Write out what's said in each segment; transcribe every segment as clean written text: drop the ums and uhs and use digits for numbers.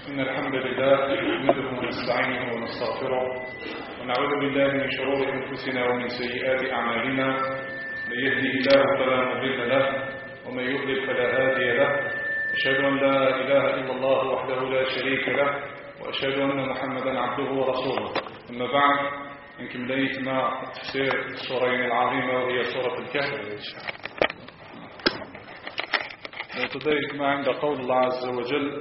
إن الحمد لله نحمده ونستعينه ونستغفره ونعوذ بالله من شرور أنفسنا ومن سيئات أعمالنا. من يهده الله فلا مضل له ومن يضلل فلا هادي له. أشهد أن لا إله إلا الله وحده لا شريك له وأشهد أن محمدا عبده ورسوله. أما بعد، يمكن بداية مع تفسير السورين العظيمة وهي سورة الكهف. وتدرك ما عند قول الله عز وجل: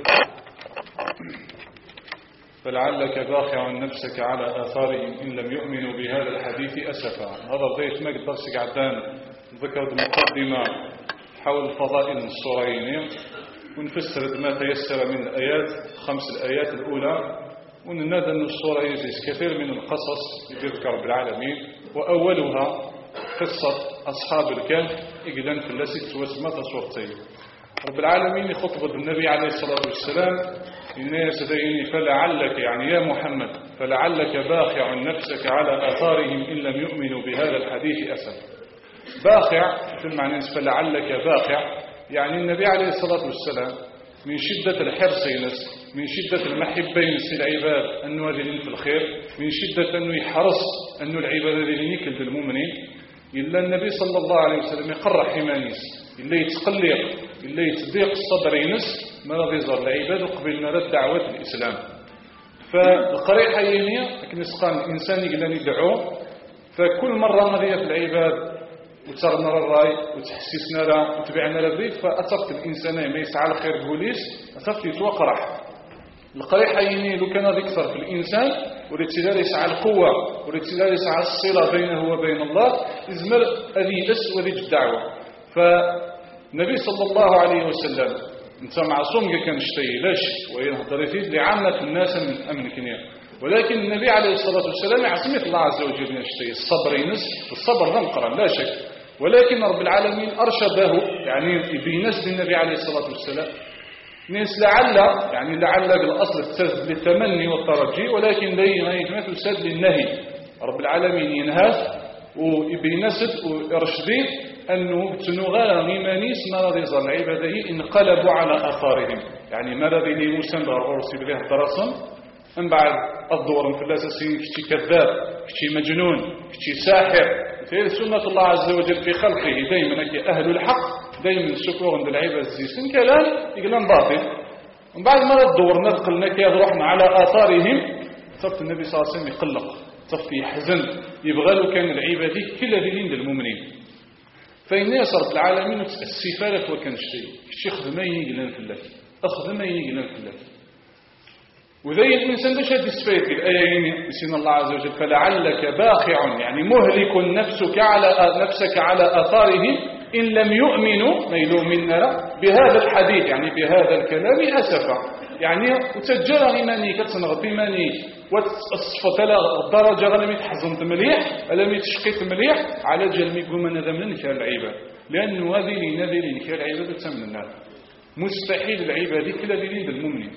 فلعلك باخع نفسك على آثارهم إن لم يؤمنوا بهذا الحديث أسفا. هذا بداية ما قدرت قعدان ذكرت مقدمة حول فضائل السورين، ونفسر ما تيسر من الآيات، 5 الآيات الأولى، وننادى أن السورة يجلس كثير من القصص يذكر رب العالمين، وأولها قصة أصحاب الكهف إقلان في اللاسي واسمة سورتين. رب العالمين يخطب النبي عليه الصلاة والسلام الناس ديني فلعلك، يعني يا محمد، فلعلك باخع نفسك على آثارهم إن لم يؤمنوا بهذا الحديث أسف. باخع في المعنى فلعلك باخع، يعني النبي عليه الصلاة والسلام من شدة الحرص ينس، من شدة المحبة ينس العباد أنه يدين في الخير، من شدة أنه يحرص أنه العباد يدين يكل بالمؤمنين، إلا النبي صلى الله عليه وسلم يقرح حمانيس إلا يتقلق إلا يتضيق الصدر ينس ما رضي يظهر العباد وقبلنا للدعوة الإسلام. فالقريحة ينيا لكن يسقان الإنسان يقدر يدعوه، فكل مرة نضيف العباد وترنا الراي وتحسسنا له وتبعنا لبريد، فأتفت الإنسان ما يسعى الخير بوليس أتفت يتوقرح. القريحة ينيا لو كان يكثر في الإنسان والاتلال يسعى القوة والاتلال يسعى الصلة بينه وبين الله إزمر أذي لس وذي الدعوة. فالنبي صلى الله عليه وسلم انت معصوم كان شتي لاش وينهضر فيه لعامة الناس من أمن كنيا، ولكن النبي عليه الصلاة والسلام يعصمت الله عز وجل من شتي. الصبر ينس، الصبر غنقرا لا شك، ولكن رب العالمين أرشده، يعني بينس النبي عليه الصلاة والسلام ناس لعل، يعني لعل بالأصل تسد للتمني والترجي، ولكن لا تسد للنهي. رب العالمين ينهى وبينسد ويرشدين أنه تنغال ميمانيس ما رضي يظهر العبادة انقلبوا على آثارهم، يعني ما رضي لي موسى أرسل به الدراسم من بعد الدور في الأساسين كشي كذاب كشي مجنون كشي ساحر. في سنة الله عز وجل في خلقه دائما أهل الحق دائما الشكور عند العباد الزيسن كلام يقلن باطل. ومن بعد ما الدور نقلنا كي روحنا على آثارهم، صفت النبي صلى الله عليه وسلم يقلق، صفت يحزن، يبغى له كان العبادة كل ذلين للمؤمنين. فإن يصرف العالمين السفالة وكان شيء خدمين يقلن في الله، أخدمين يقلن في الله. وذي الإنسان باش هذه السفاية في الآيين بسين الله عز وجل: فلعلك باخع، يعني مهلك نفسك على آثارهم إن لم يؤمنوا ما يلومنا بهذا الحديث، يعني بهذا الكلام أسفا، يعني وتجرى إيماني كتصنغ إيماني وتصفت الدرجة لم يتحزنت مليح لم يتشقيت مليح على جل يقول من هذا من نكال العباد، لأنه هذه نكال العباد تسمى النار. مستحيل العباد كلا دليل المؤمنين،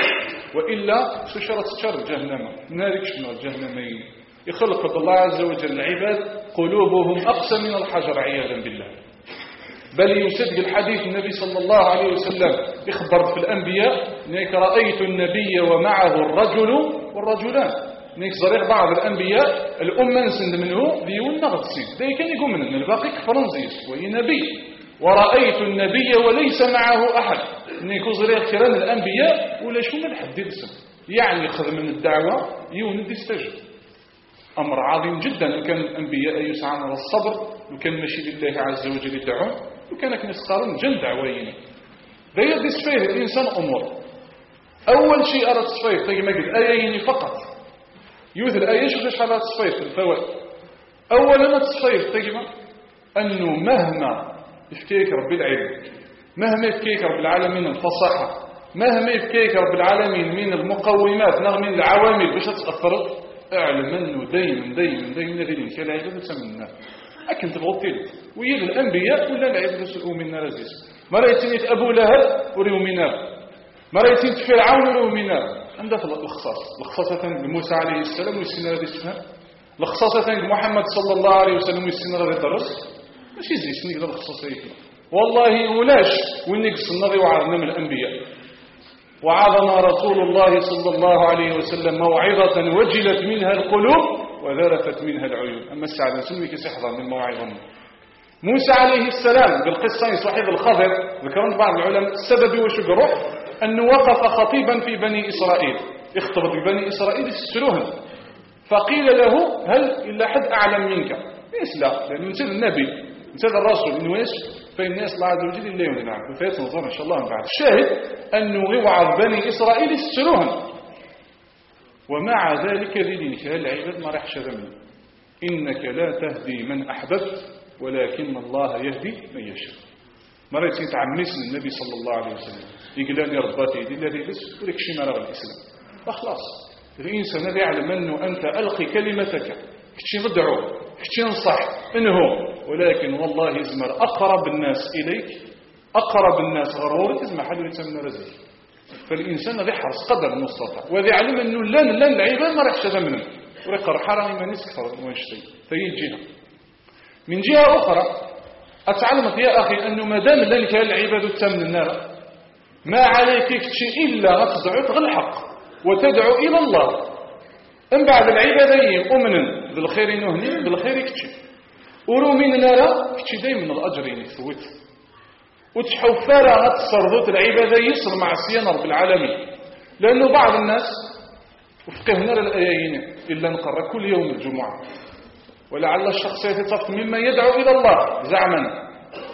وإلا سشرت شر جهنم نارك شنو جهنمين. يخلق الله عز وجل العباد قلوبهم أقسى من الحجر عياذا بالله. بل يصدق الحديث النبي صلى الله عليه وسلم يخبر في الأنبياء إنك رأيت النبي ومعه الرجل والرجلان، إنك زريق بعض الأنبياء الأمة نسند منه ديون نغطسين ده كان يقول من الباقي كفرنزيس وهي نبي، ورأيت النبي وليس معه أحد، إنك زريق كران الأنبياء ولا شو من حد يلسم، يعني يخذ من الدعوة يوند يستجب. أمر عظيم جدا. وكان الأنبياء يسعون على الصبر، وكان ماشي لله عز وجل يدعون، وكان يسقارون جن دعوين. ذا يدس فيه الإنسان أمور. أول شيء أرى تصفيه تجي مجد آيين فقط يوث الآية شو ليش على تصفيه الفوائد. أولا تصفيه تجي أنه مهما يفكيك رب العلم، مهما يفكيك رب العالمين الفصاحة، مهما يفكيك رب العالمين من المقومات من العوامل باش تأثرت، اعلم انه دايما ذي كالعباد تسمى لكن تبغى تلت ويد الانبياء ولا العباد يسلقوا من نار زيس. ما رأيتني ابو لهب وريو من نار، ما رأيتني فرعون وريو من نار. عندها في الخصاصة بموسى عليه السلام والسنة هذه السنة، الخصاصة بمحمد صلى الله عليه وسلم والسنة هذه الدرس ماشي زيس نقدر الخصاصة والله ولاش وين يقص النبي وعرضنا من الانبياء. وعظنا رسول الله صلى الله عليه وسلم موعظة وجلت منها القلوب وذرفت منها العيون. أما السعادة نسمي كسحظة من موعظة موسى عليه السلام بالقصة صحيح الخضر ذكرون بعض العلماء السبب وشقره أنه وقف خطيبا في بني إسرائيل يخطب ببني إسرائيل يسألوهم فقيل له هل إلا حد أعلم منك؟ ليس لا، لأنه نسأل النبي نسأل الرسول إنه إيش فالناس الله عز وجل إلا يمنع وفيت نظر إن شاء الله من بعد. الشاهد أنه يوعظ بني إسرائيل يسألوهم ومع ذلك لدينك العباد ما راح شذمني إنك لا تهدي من أحببت ولكن الله يهدي من يشاء. مرة يتعمس النبي صلى الله عليه وسلم يقول لي رباتي يدي الذي بس ولك شي مرة الإسلام فخلاص الإنسان الذي يعلم أنه أنت ألقي كلمتك كتشي ندعو كتشي نصح إنه ولكن والله يزمر أقرب الناس إليك أقرب الناس غرورك يزمر حلو يتسمى رزيك. فالإنسان الذي يحرص قدر المستطاع وذي يعلم أنه لن العباد ما راح شذا منه ولقى حرام ما نسكثر ويشتي فهي جهة. من جهة أخرى أتعلمت يا أخي أنه ما دام لك العباد تمن النار ما عليك شيء إلا تدعو تغل الحق وتدعو إلى الله. أن بعد العبادين أمنا بالخير نهني بالخير كتشي ورو من نرى كتشي دايما الأجرين يثوت وتحفر تصرفات العبادة يصل مع السيان رب العالمين. لأنه بعض الناس وفقهنا الآيين إلا نقرأ كل يوم الجمعة ولعل الشخص يتفق مما يدعو إلى الله زعما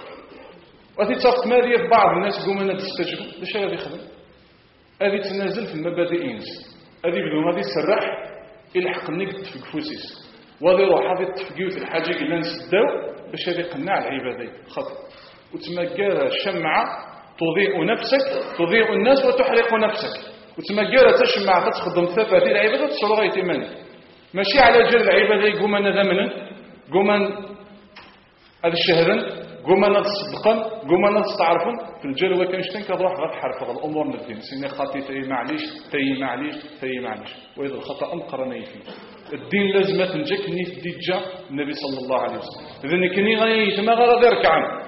وتتفق ماذا في بعض الناس يقوم أنا تستجب ليش هذا يخدم هذه تنازل في المبادئ إنس هذه بدون هذه يسرح يلحق النقد في كفوسيس وهذا يروح هذا التفقيو في الحاجة اللي نسداو باش هذا يقنع العبادين خطأ وتمكار الشمعة تضيء نفسك تضيء الناس وتحرق نفسك وتمكار تشمع تخدم ثفات العبادة تصلغ يتمنى ماشي على جل العبادة يقوم أنا ذمنا قوم هذا الشهرا قوم أنا تصدقا قوم أنا تستعرفا في الجلوة كنشتن كضروح غير حرف الأمور من الدين سيني خاطي تي معليش وإذا الخطأ أمقرني فيه الدين لازم تنجك نيف ديجا النبي صلى الله عليه وسلم إذا كني غاية ما غير ذركعا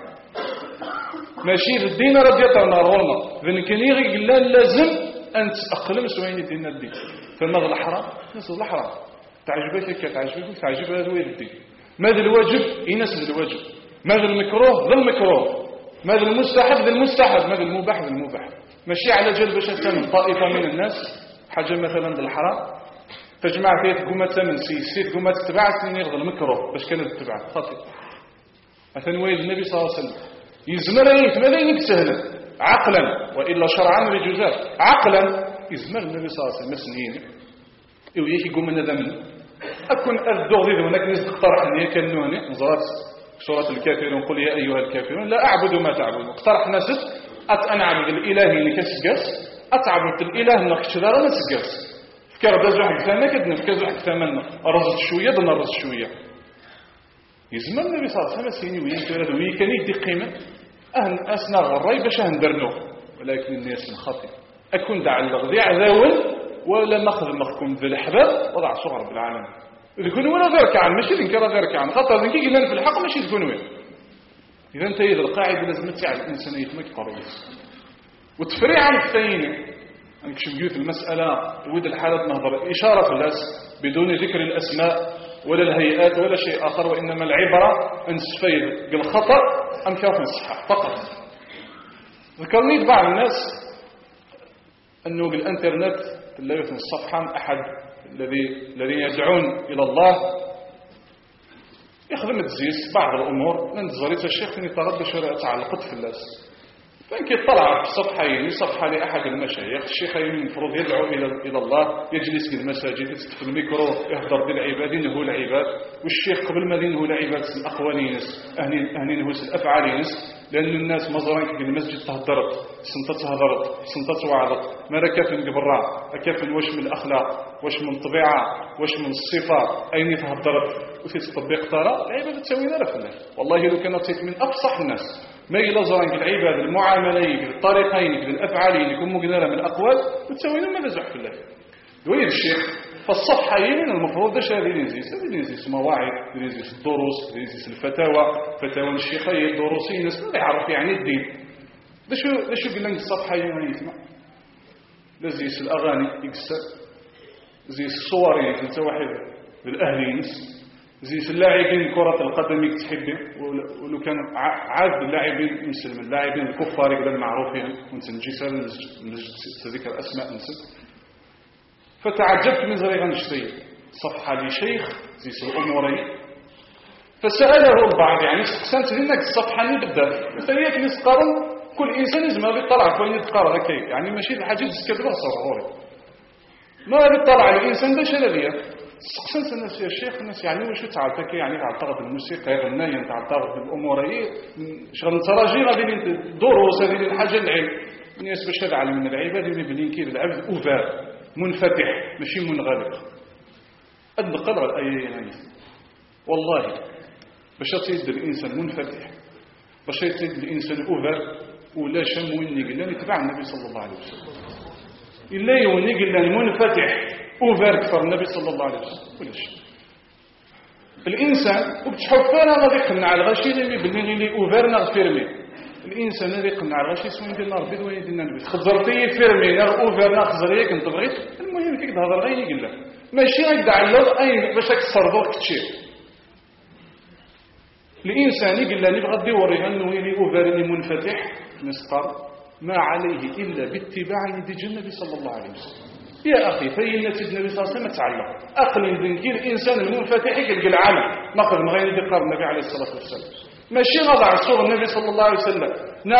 ماشي الدين رد يطرنا رولنا إذا كني غير لازم أن تأقلم سوين الدين الدين فماذا الحرام نسل الحرام تعجبك تعجب هذا وين الدين ماذا الواجب ينسل الواجب ماذا المكروه ذا المكروه ماذا المستحب ذا المستحب ماذا المباح ذا المباح ماشي على جل باش تسمن طائفة من الناس حاجة مثلا ذا الحرام تجمع فيه تقوم تسمن سيد تقوم تتبع سنين ذا المكروه باش كانت تتبع خاطئ مثلا وين النبي صلى الله عليه وسلم يزمر ماذا ينكسهل عقلا وإلا شرعا بجزاء عقلا يزمر النبي صلى الله عليه وسلم سنين وياك يقوم لنا ذمن أكون الدغ ذي هناك ناس اقترح أن يكنوني نظرات سورة الكافرون قل يا أيها الكافرون لا أعبد ما تعبدون اقترح ناس أنعبد الإله اللي كسجس أتعبد الإله اللي كشدار نسجس فكر داز واحد ثاني كدنا فكر واحد ثمنا رزت شوية دنا رزت شوية يزمن النبي صلى الله عليه وسلم سيني وينتو وي كان يدي قيمة أسنا غراي باش هندرنو ولكن الناس الخطئ أكون دع الغذي عذاول ولا ماخذ مخكم ذي الحباب وضع صغر بالعالم يكونوا ولا غير كعن ماشي ذنك غير كعن خاطر ذنك قلنا في الحق ماشي تكونوا اذا انت اذا القاعده لازم تساعد الانسان يتمك قريص وتفريع عن الثاني انك شوف المساله ود الحالات نهضر اشاره في الناس بدون ذكر الاسماء ولا الهيئات ولا شيء اخر وانما العبره ان تستفيد بالخطا ام كيف الصحه فقط. ذكرني بعض الناس انه بالانترنت لا يثني الصفحة أحد الذين يدعون إلى الله يخدم التزييس بعض الأمور ننتظريت الشيخ أن يتغضى شوية تعلقت في الناس فإنك يطلع في صفحة لأحد المشايخ الشيخ المفروض يدعو إلى الله يجلس في المساجد في الميكرو يهدر بالعباد ينهو العباد والشيخ قبل ما ينهو العباد الأقوالينس أهني نهوس الأفعالينس لأن الناس مزرين في المسجد تهدرت سنتت وعظت ما ركف من قبراء ركف من وش من الأخلاق وش من الطبيعة وش من الصفة أين تهدرت وفي التطبيق ترى العبادة تسوينا لك الله والله لو كانت من أفصح الناس ما يلزرين العبادة المعاملين الطريقين الأفعالين يكون مقدرة من الأقوال وتسوينا ما نزح في الله دوير الشيخ فالصفحين المفروض ده هذه ينزيس مواعظ ينزيس الدروس ينزيس فتاوى الشيخين دروسين ما يعرف يعني الدين ده شو قلنا الصفحين يسمع لزيس الأغاني يكسر زيس الصور أنت واحد بالأهلي زيس اللاعبين كرة القدم يتحبي ولو كان عاد اللاعبين المسلمين اللاعبين الكفار يقدر معروفين وانت نجي تذكر أسماء نسب فتعجبت من زريغا نشتري صفحة لشيخ زيس الأموري فسأله البعض يعني استقسمت لنك الصفحة اللي بدأت فهي نسقرن كل إنسان يزم يطلع كوين يتقرأ هكي يعني ماشي الحاجة تسكبها صغوري ما يطلع الإنسان ده شلبية استقسمت الناس يا شيخ الناس يعني وشو تعرفك يعني تعتقد بالموسيقى غنايا تعتقد بالأمورية شغل تراجي غادي دروس هذه الحاجة العلم الناس باش تدعى من العباد اللي بلين كيف العبد أوفار منفتح ماشي منغلق أدقل الآية يعني والله باش تزيد الإنسان منفتح باش تزيد الإنسان أوفر ولا شم ويني قلنا يتبع النبي صلى الله عليه وسلم إلا يوني قلنا منفتح أوفر كفر النبي صلى الله عليه وسلم ولا شيء الإنسان وبتحب فانا غادي يقنع الغشي اللي بلين لي أوفر ناغ فيرمي الإنسان غادي يقنع الغشي سوين ديال نار بيض وين ديالنا البيت خزرتي فيرمي ناغ أوفر ناغ خزريك انت بغيت المهم كيك تهضر غير يقول لك ماشي غيدعى له أين باش تصرفوك كتشير الإنسان يقول لي بغى ديوري أنه يلي أوفرني منفتح نسقر ما عليه إلا باتباع يد النبي صلى الله عليه وسلم يا أخي فإن النبي صلى الله عليه وسلم تعلق أقل ذنكي الإنسان المنفتح يقول العالم نقل من غير ذكر النبي عليه الصلاة والسلام ماشي نضع صور النبي صلى الله عليه وسلم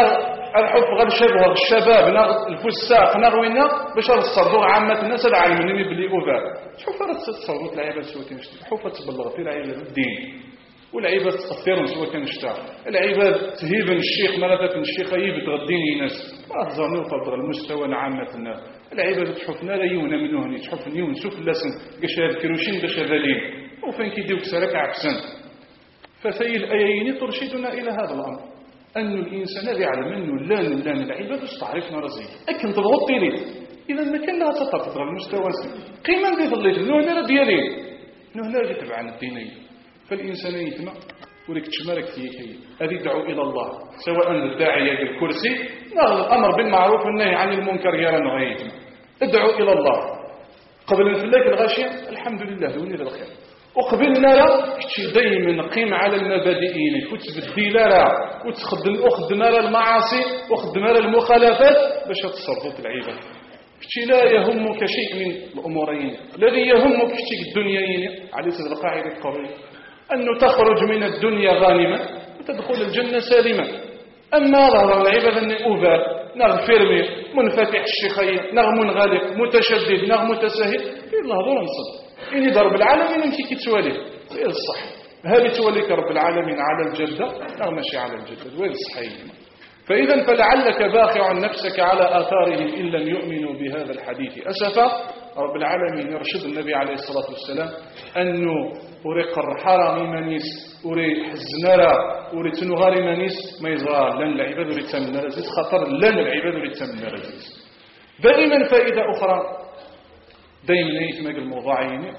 الحب غير شبه الشباب الفساق وينا باش نصرفوا عامة الناس العالم اللي بلي أوفر شوف راه تصرفوا العباد سوى كنشتي حوف تبلغ في العباد الدين والعباد تأثيرهم سوى كنشتا العباد تهيبن الشيخ مالذات الشيخ يبت غديني ناس ما أهزرني وفضل المستوى عامة الناس العباد تحفنا لا يونا منه هني تحفن يون سوف اللسن قشاب كروشين باش ذليل وفين كيديوك سرك عبسن فسي الآيين ترشدنا إلى هذا الأمر أن الإنسان يعلم أنه لا العباد استعرفنا رزيه أكن تضغط لي إذا ما كان لها تطبق المستوى قيمة دي ظليت نهنا ديالي نهنا يتبعنا الديني فالإنسان يتمع ولك تشمارك فيه هذه يدعو إلى الله سواء الداعية بالكرسي نغل الأمر بالمعروف والنهي عن المنكر يرى نغيتم ادعو إلى الله قبل نفلك الغاشية الحمد لله دوني للخير وقبلنا لا كتشي دايما قيم على المبادئين وتبدي لا وتخدم على المعاصي وخدم على المخالفات باش تصرفوا في العباد كتشي لا يهمك شيء من الأمورين الذي يهمك كتشي الدنياين على سبيل القاعدة القوية أنه تخرج من الدنيا غانما وتدخل الجنة سالما أما ظهر العباد أني أوفر نغ فيرمي منفتح الشيخية نغ منغلق متشدد نغ متساهل الله ظلم صد إني ضرب العالمين يمشي كتواليه غير الصح هل توليك رب العالمين على الجدة نغ ماشي على الجدة غير الصحيح فإذا فلعلك باخع نفسك على آثارهم إن لم يؤمنوا بهذا الحديث أسفا رب العالمين يرشد النبي عليه الصلاة والسلام أنه أريق الحرام منيس أري حزنرا أري تنغاري منيس ما يزرار لن العباد أري تمنى رزيز خطر لن العباد أري تمنى رزيز دائما فائدة أخرى دائما يتماق الموضوعين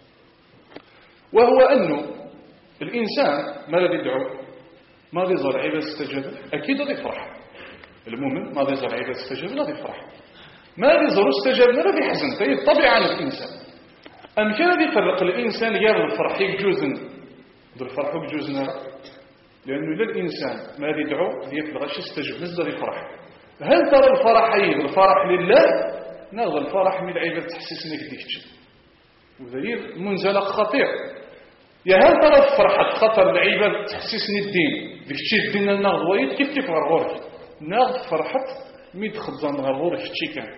وهو أنه الإنسان ما الذي يدعو ما ذي زرع عباد استجاب أكيد ذي يفرح المؤمن ما ذي زرع عباد استجاب لا ذي يفرح ما ذي زرع استجاب لا ذي حزن فهي الطبيعة عن الإنسان أم كان ذي يفرق الإنسان غير الفرح يجوزن ذي الفرح يجوزن لأنه للإنسان ما ذي يدعو ذي يفرغش استجاب نزل ذي فرح هل ترى الفرح أيضا الفرح لله نغض الفرح من العباد تحسسنا كديكتش وذي منزلق خطير يا هل ترى فرحة خطر العباد تحسسني الدين ديكتشي الدين النغض كيف غرغورك نغض فرحة ميد خبزان غرغورك كتشي كان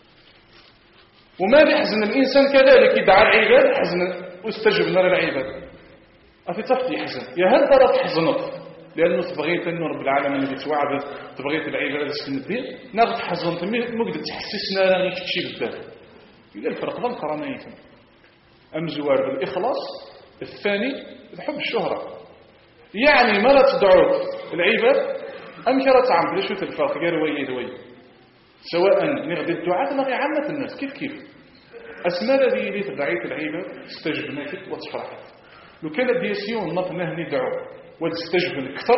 وما يحزن الإنسان كذلك يدعى العباد حزنا واستجبنا للعباد أفي تفتي يحزن يا هل ترى تحزنك لأنه تبغيت أنه رب العالمين اللي توعد تبغيت العباد تسكن الدين نغض حزنت مقدر تحسسنا لاني كتشي بالذات إلا الفرق ذا القرانية أم زوار بالإخلاص الثاني الحب الشهرة يعني ما لا تدعوك العباد أم كرة تعمل شو الفرق غير ويد سواء نغدي الدعاء نغي عامة الناس كيف أسماء الذي اللي تدعيت العباد تستجبناك وتفرحك لو كانت ديسيون نطنه ندعو وتستجبن أكثر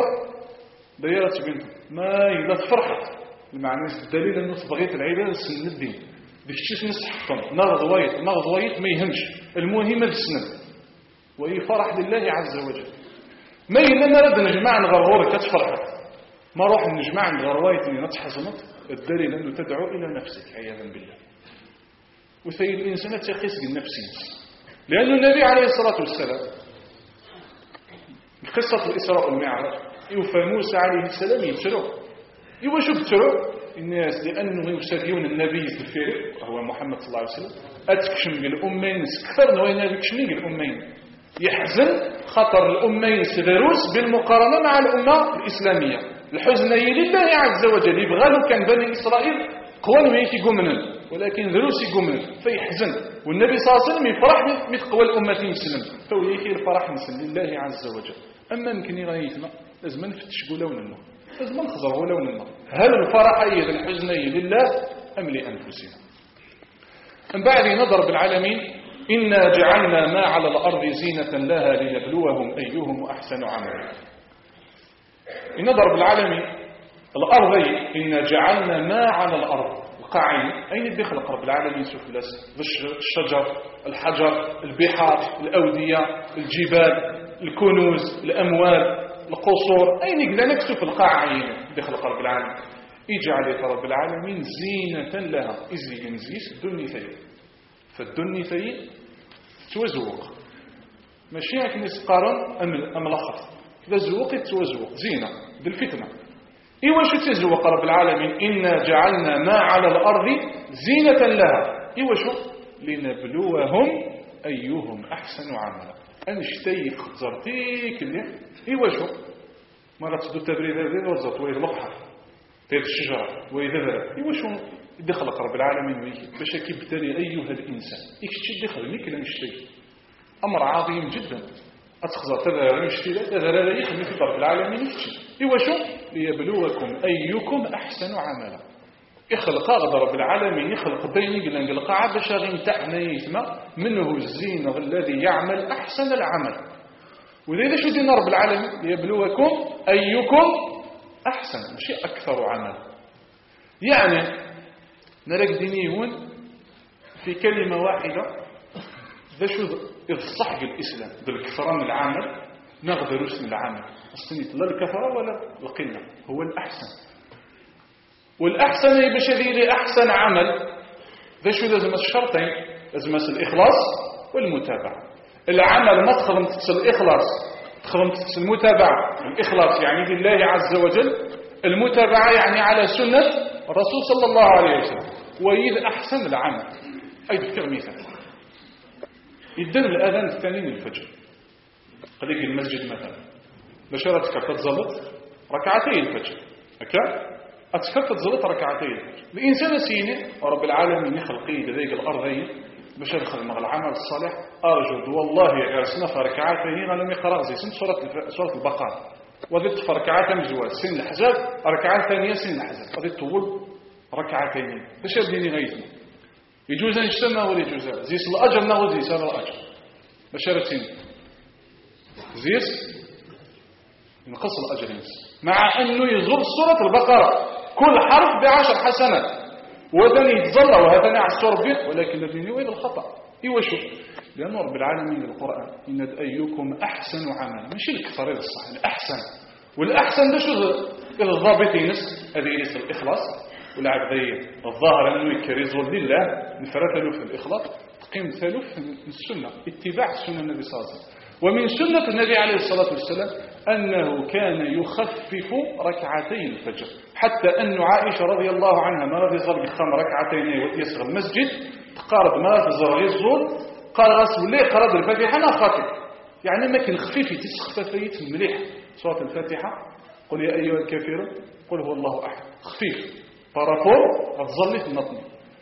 دايرة بنت ما إذا تفرحت المعنى الدليل أنه تبغيت العباد سن الدين ديك الشيء نصحكم نغضويت ما يهمش، المهم السند وهي فرح لله عز وجل. ما إلا نرد نجمع نغرغور كتفرح ما روح نجمع نغروايتني نتحزنت الدليل أنه تدعو إلى نفسك عياذا بالله. وثيل الإنسان تقيس بالنفس، لأن النبي عليه الصلاة والسلام قصة الإسراء والمعراج يوفى موسى عليه السلام يترو شو بترو الناس لأنه يسريون النبي في الفيرق وهو محمد صلى الله عليه وسلم أتكشم بالأمين سكثر نوين بكشمي بالأمين يحزن خطر الأمين سدروس بالمقارنة مع الأمة الإسلامية الحزنية لله عز وجل يبغى له كان بني إسرائيل قوان ما يقومنا ولكن دروس يقومنا فيحزن والنبي صلى الله عليه وسلم يفرح مثل قوى الأمة المسلم فويكي الفرح مسلم لله عز وجل. أما يمكن يغيثنا لازم نفتش لوننا لازم نخزر لوننا هل الفرح أيضا الحزنية لله أم لأنفسنا؟ من بعد نضرب العالمين إنا جعلنا ما على الأرض زينة لها لنبلوهم أيهم أحسن عملا. نضرب العالمين الأرض إنا جعلنا ما على الأرض القاعين أين دخل رب العالمين سوف الشجر الحجر البحار الأودية الجبال الكنوز الأموال القصور أين قلنا نكسف القاعين دخل رب العالمين يجعل رب العالمين زينة لها إزلي نزيس الدنيا ثيب فالدنيا ثيب توزوق ماشي هيك نسقارن أم الأخر كذا زوق توزوق زينة بالفتنة إيوا شو تزوق رب العالمين إنا جعلنا ما على الأرض زينة لها إيوا شو لنبلوهم أيهم أحسن عملا أنشتيك زرتيك اللي إيوا شو ما تدو التبريد هذا وزرت وإذا لقحة تيد الشجرة وإذا ذا إيوا شو دخلك رب العالمين ويكي باش كيبتلي أيها الإنسان إيش دخل ميك لنشتي أمر عظيم جدا أتخزر تذهب نشتي تذهب يخلي في رب العالمين يكتشي إيوا شو ليبلوكم أيكم أحسن عملا يخلق رب العالمين يخلق بيني قلنا نقلقع باش غينتعنا يسمى منه الزين الذي يعمل أحسن العمل ولذا شو دينا رب العالمين ليبلوكم أيكم أحسن ماشي أكثر عمل. يعني نلاقي دينيون في كلمة واحدة ذا شو الصحق الإسلام بالكثرة من العمل نقدر اسم العمل السنة لا الكثرة ولا القلة هو الأحسن والأحسن بشذير أحسن عمل ذا شو لازم الشرطين لازم الإخلاص والمتابعة. العمل ما تخدم تتصل الإخلاص تخدم تتصل المتابعة. الإخلاص يعني لله عز وجل المتابعة يعني على سنة الرسول صلى الله عليه وسلم. وإذا أحسن العمل أي ذكر مثال يدن الأذان الثاني من الفجر قليك المسجد مثلا بشارتك تتزلط ركعتي الفجر هكا أتكفت تزلط ركعتي الفجر الإنسان سيني ورب العالمين يخلقي لذيك الأرضين باش يدخل مع العمل الصالح أرجد والله يرسنا في ركعتين لم يقرأ زي سورة البقرة وذي فركعات مجوال سن الحزاب ركعات ثانية سن الحزاب وذي طول ركعتين باش يبديني غيثنا يجوز أن يجتمع ولا يجوز زيس الأجر ناخذ زيس هذا الأجر بشارتين زيس ينقص الأجر مع أنه يزور سورة البقرة كل حرف ب10 حسنات وذن يتظلى وهذا عسور به ولكن الذين يويد الخطأ إيوا شوف لأن رب العالمين القرآن إن أيكم أحسن عملا ماشي الكثر الصح الأحسن والأحسن ده شو الضابطين هذه ليس الإخلاص والعبدية الظاهر أنه يكرزوا لله نفرت له في الإخلاص تقيم ثالث من السنة اتباع سنة النبي صلى الله عليه وسلم. ومن سنة النبي عليه الصلاة والسلام أنه كان يخفف ركعتي الفجر حتى أن عائشة رضي الله عنها ما رضي ظل بخام ركعتين ويسغ المسجد تقارب ما رضي ظل يزول قال غسل ليه قرد الفاتحة لا خاطئ يعني ما كان خفيفي تسخففيت مليح سورة الفاتحة قل يا أيها الكافرون قل هو الله أحد خفيف بارافور غتظلي في النطمي.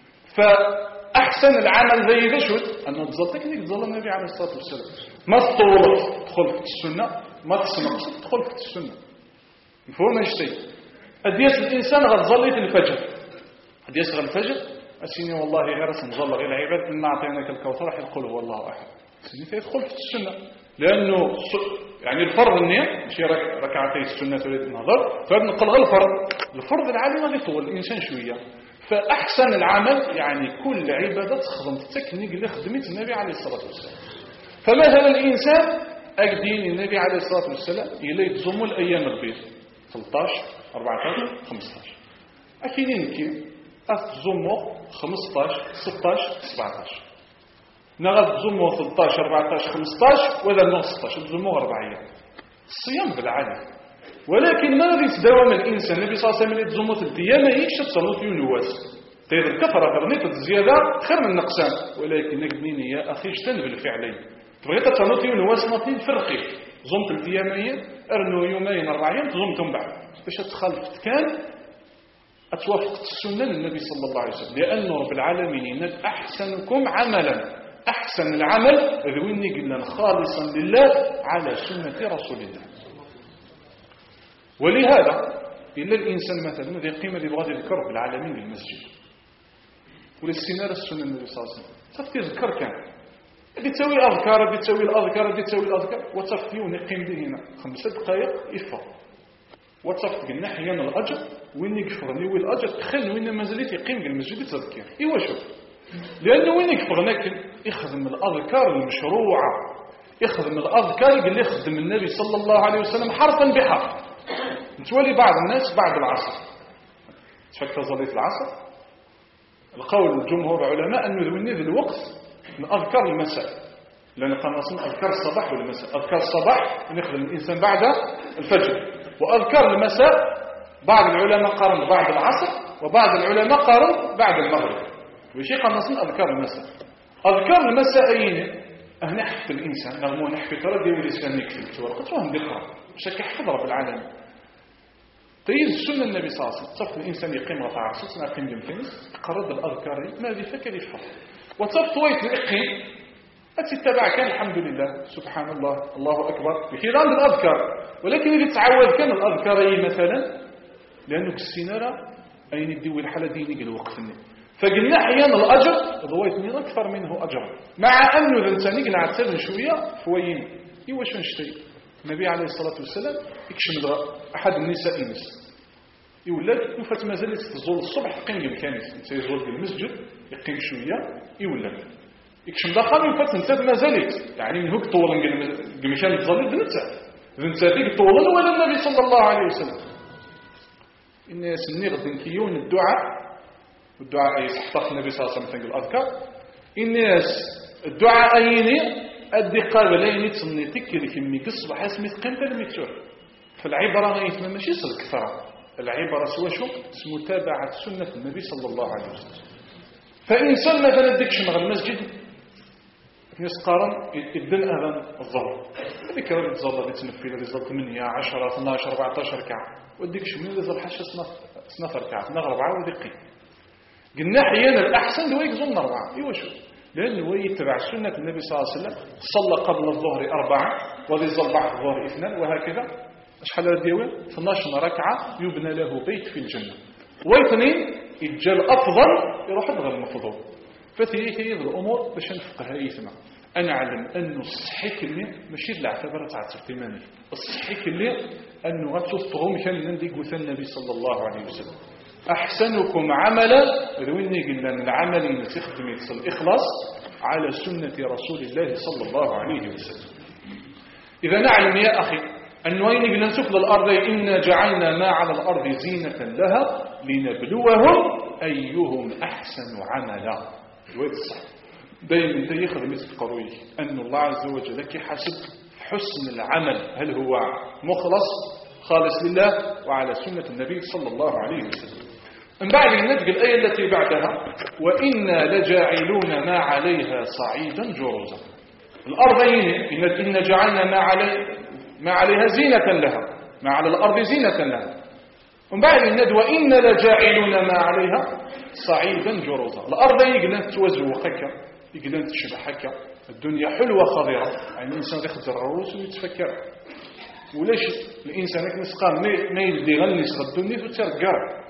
فأحسن العمل زي ذا شوت أنه تظلتك انك تظل النبي عليه الصلاة والسلام ما تطول تدخل في السنة ما تسمق تدخل في السنة مفهوم هالشيء. أديس الإنسان غتظلي في الفجر أديس الفجر أسيني والله غير سنظل غير العباد إن أعطيناك الكوثر يقول هو الله أحد سيني تدخل في السنة لأنه يعني الفرض النية ماشي ركعتي السنة تريد النظر فبنقل غير الفرض العالي ما يطول الإنسان شوية فأحسن العمل يعني كل عبادة تخدم التكنيك اللي خدمت النبي عليه الصلاة والسلام. فمثلا الإنسان أكدين النبي عليه الصلاة والسلام إلى يتزموا الأيام البيض 13 14 15 أكيدين كي أتزموا 15 16 17 نغد تزموا 13 14 15 ولا نغد 16 تزموا 4 أيام الصيام بالعادة. ولكن ما غادي يتداوم الإنسان النبي صلى الله عليه وسلم يتزموا 3 أيام يعيش تصنط ينواس تير الكثرة ترنيت الزيادة خير من النقصان. ولكن نقدين يا أخي اجتنب الفعلين تبغيت تصنط ينواس نطين فرقي زمت 3 أيام أرنو يومين 4 أيام تزمتهم بعد باش تخالف كان أتوافق السنة للنبي صلى الله عليه وسلم. لأنه رب العالمين أحسنكم عملا أحسن العمل ذويني قلنا خالصا لله على سنة رسول الله. ولهذا إلا الإنسان مثلا ذي قيمة يبغى يذكر رب العالمين للمسجد ولا السنة السنة النبي صلى الله عليه وسلم صافي تذكر كان اللي تسوي الأذكار اللي تسوي الأذكار اللي تسوي الأذكار وتصفي ونقيم به هنا 5 دقائق يفر وتصفي قلنا حيان الأجر وين يكفرني والأجر تخل وين ما زالت يقيم المسجد يتذكر إيوا شوف لأنه وين يكفرناك يخدم الأذكار المشروعة يخدم الأذكار اللي يخدم النبي صلى الله عليه وسلم حرفا بحرف. نتولي بعض الناس بعد العصر تفكر صلية العصر القول الجمهور العلماء أنه ذويني ذي الوقت من أذكار المساء لأن قناصين أذكار الصباح والمساء. أذكار الصباح يخدم الإنسان بعد الفجر وأذكار المساء بعض العلماء قارن بعد العصر وبعض العلماء قارن بعد المغرب وشي قناصين أذكار المساء. أذكار المساء أين أهنا حفظ الإنسان نغمو نحفظ ترى ديال الإسلام يكفي تورقت وهم يقرأ بشكل حفظ رب العالمين تيز السنة النبي صلى الله عليه وسلم تصف الإنسان يقيم غطاء عرصتنا يقيم جمتنس قرد الأذكار ما ذي فكر يفحص وتصف طويت الإقيم أتتبع كان الحمد لله سبحان الله الله أكبر في عند الأذكار. ولكن اللي تعود كان الأذكار مثلا لأنه السنارة أين يدوي الحالة ديني قلوا وقفني فقلنا أحيانا الأجر ضويتني أكثر منه أجر مع أنه الإنسان يقنع تسلم شوية فوين إيوا شو نشتري النبي عليه الصلاة والسلام يكشم أحد النساء ينس يولد وفات ما زالت تزول الصبح قيم الكنيسة انت يزول بالمسجد يقيم شوية يولد يكشم داخل وفات نسات ما زالت يعني من هوك طولا قمشان تظلت ذنساتيك طولا ولا النبي صلى الله عليه وسلم. الناس النغد كيون الدعاء والدعاء يصحف النبي صلى الله عليه وسلم الأذكار الناس الدعاء أيني الدقاء لين تصني تكل كمي قصبح اسمي قيمة المكتور. فالعبارة غيثنا ماشي صدق كثرة العبارة سوى شو اسمه تابعة سنة النبي صلى الله عليه وسلم. فإنسان مثلا ديكش مع المسجد يسقارن يدن أذان الظهر هذيك راه الظهر اللي تنفيل اللي زلت 8 10 12 14 ركعة وديكش من اللي زل حاشا 12 ركعة نغرب عاود يقيم قلنا حيانا الأحسن هو يقزم 4 إيوا شو لأنه هو يتبع سنة النبي صلى الله عليه وسلم صلى قبل الظهر 4 وذي ظل بعد الظهر 2 وهكذا شحال ديوان 12 ركعة يبنى له بيت في الجنة واثنين يتجال أفضل يروح أفضل المفضول. فتيجي هي الأمور باش نفقها يسمع أنا أعلم أنه الصحيح اللي ماشي اللي اعتبر تعرف الإيماني الصحيح اللي أنه غتوفقهم كان ندي قوث النبي صلى الله عليه وسلم أحسنكم عملا ذويني قلنا العمل تخدم يتصل إخلاص على سنة رسول الله صلى الله عليه وسلم. إذا نعلم يا أخي أنه وين قلنا نسفل الأرض إنا جعلنا ما على الأرض زينة لها لنبلوهم أيهم أحسن عملا الوقت الصح دائما انت يخدم يتقروي أن الله عز وجل كي حسب حسن العمل هل هو مخلص خالص لله وعلى سنة النبي صلى الله عليه وسلم. من بعد ندق الآية التي بعدها وإنا لجاعلون ما عليها صعيدا جرزا الأرض إن جعلنا ما عليها زينة لها ما على الأرض زينة لها. ومن بعد الند وإنا لجاعلون ما عليها صعيدا جرزا الأرض يقلن توزوقك يقلن تشبحك الدنيا حلوة خضرة يعني الإنسان يخزر الرؤوس ويتفكر ولاش الإنسان يسقى ما يلدي غني يسقى الدنيا وترقر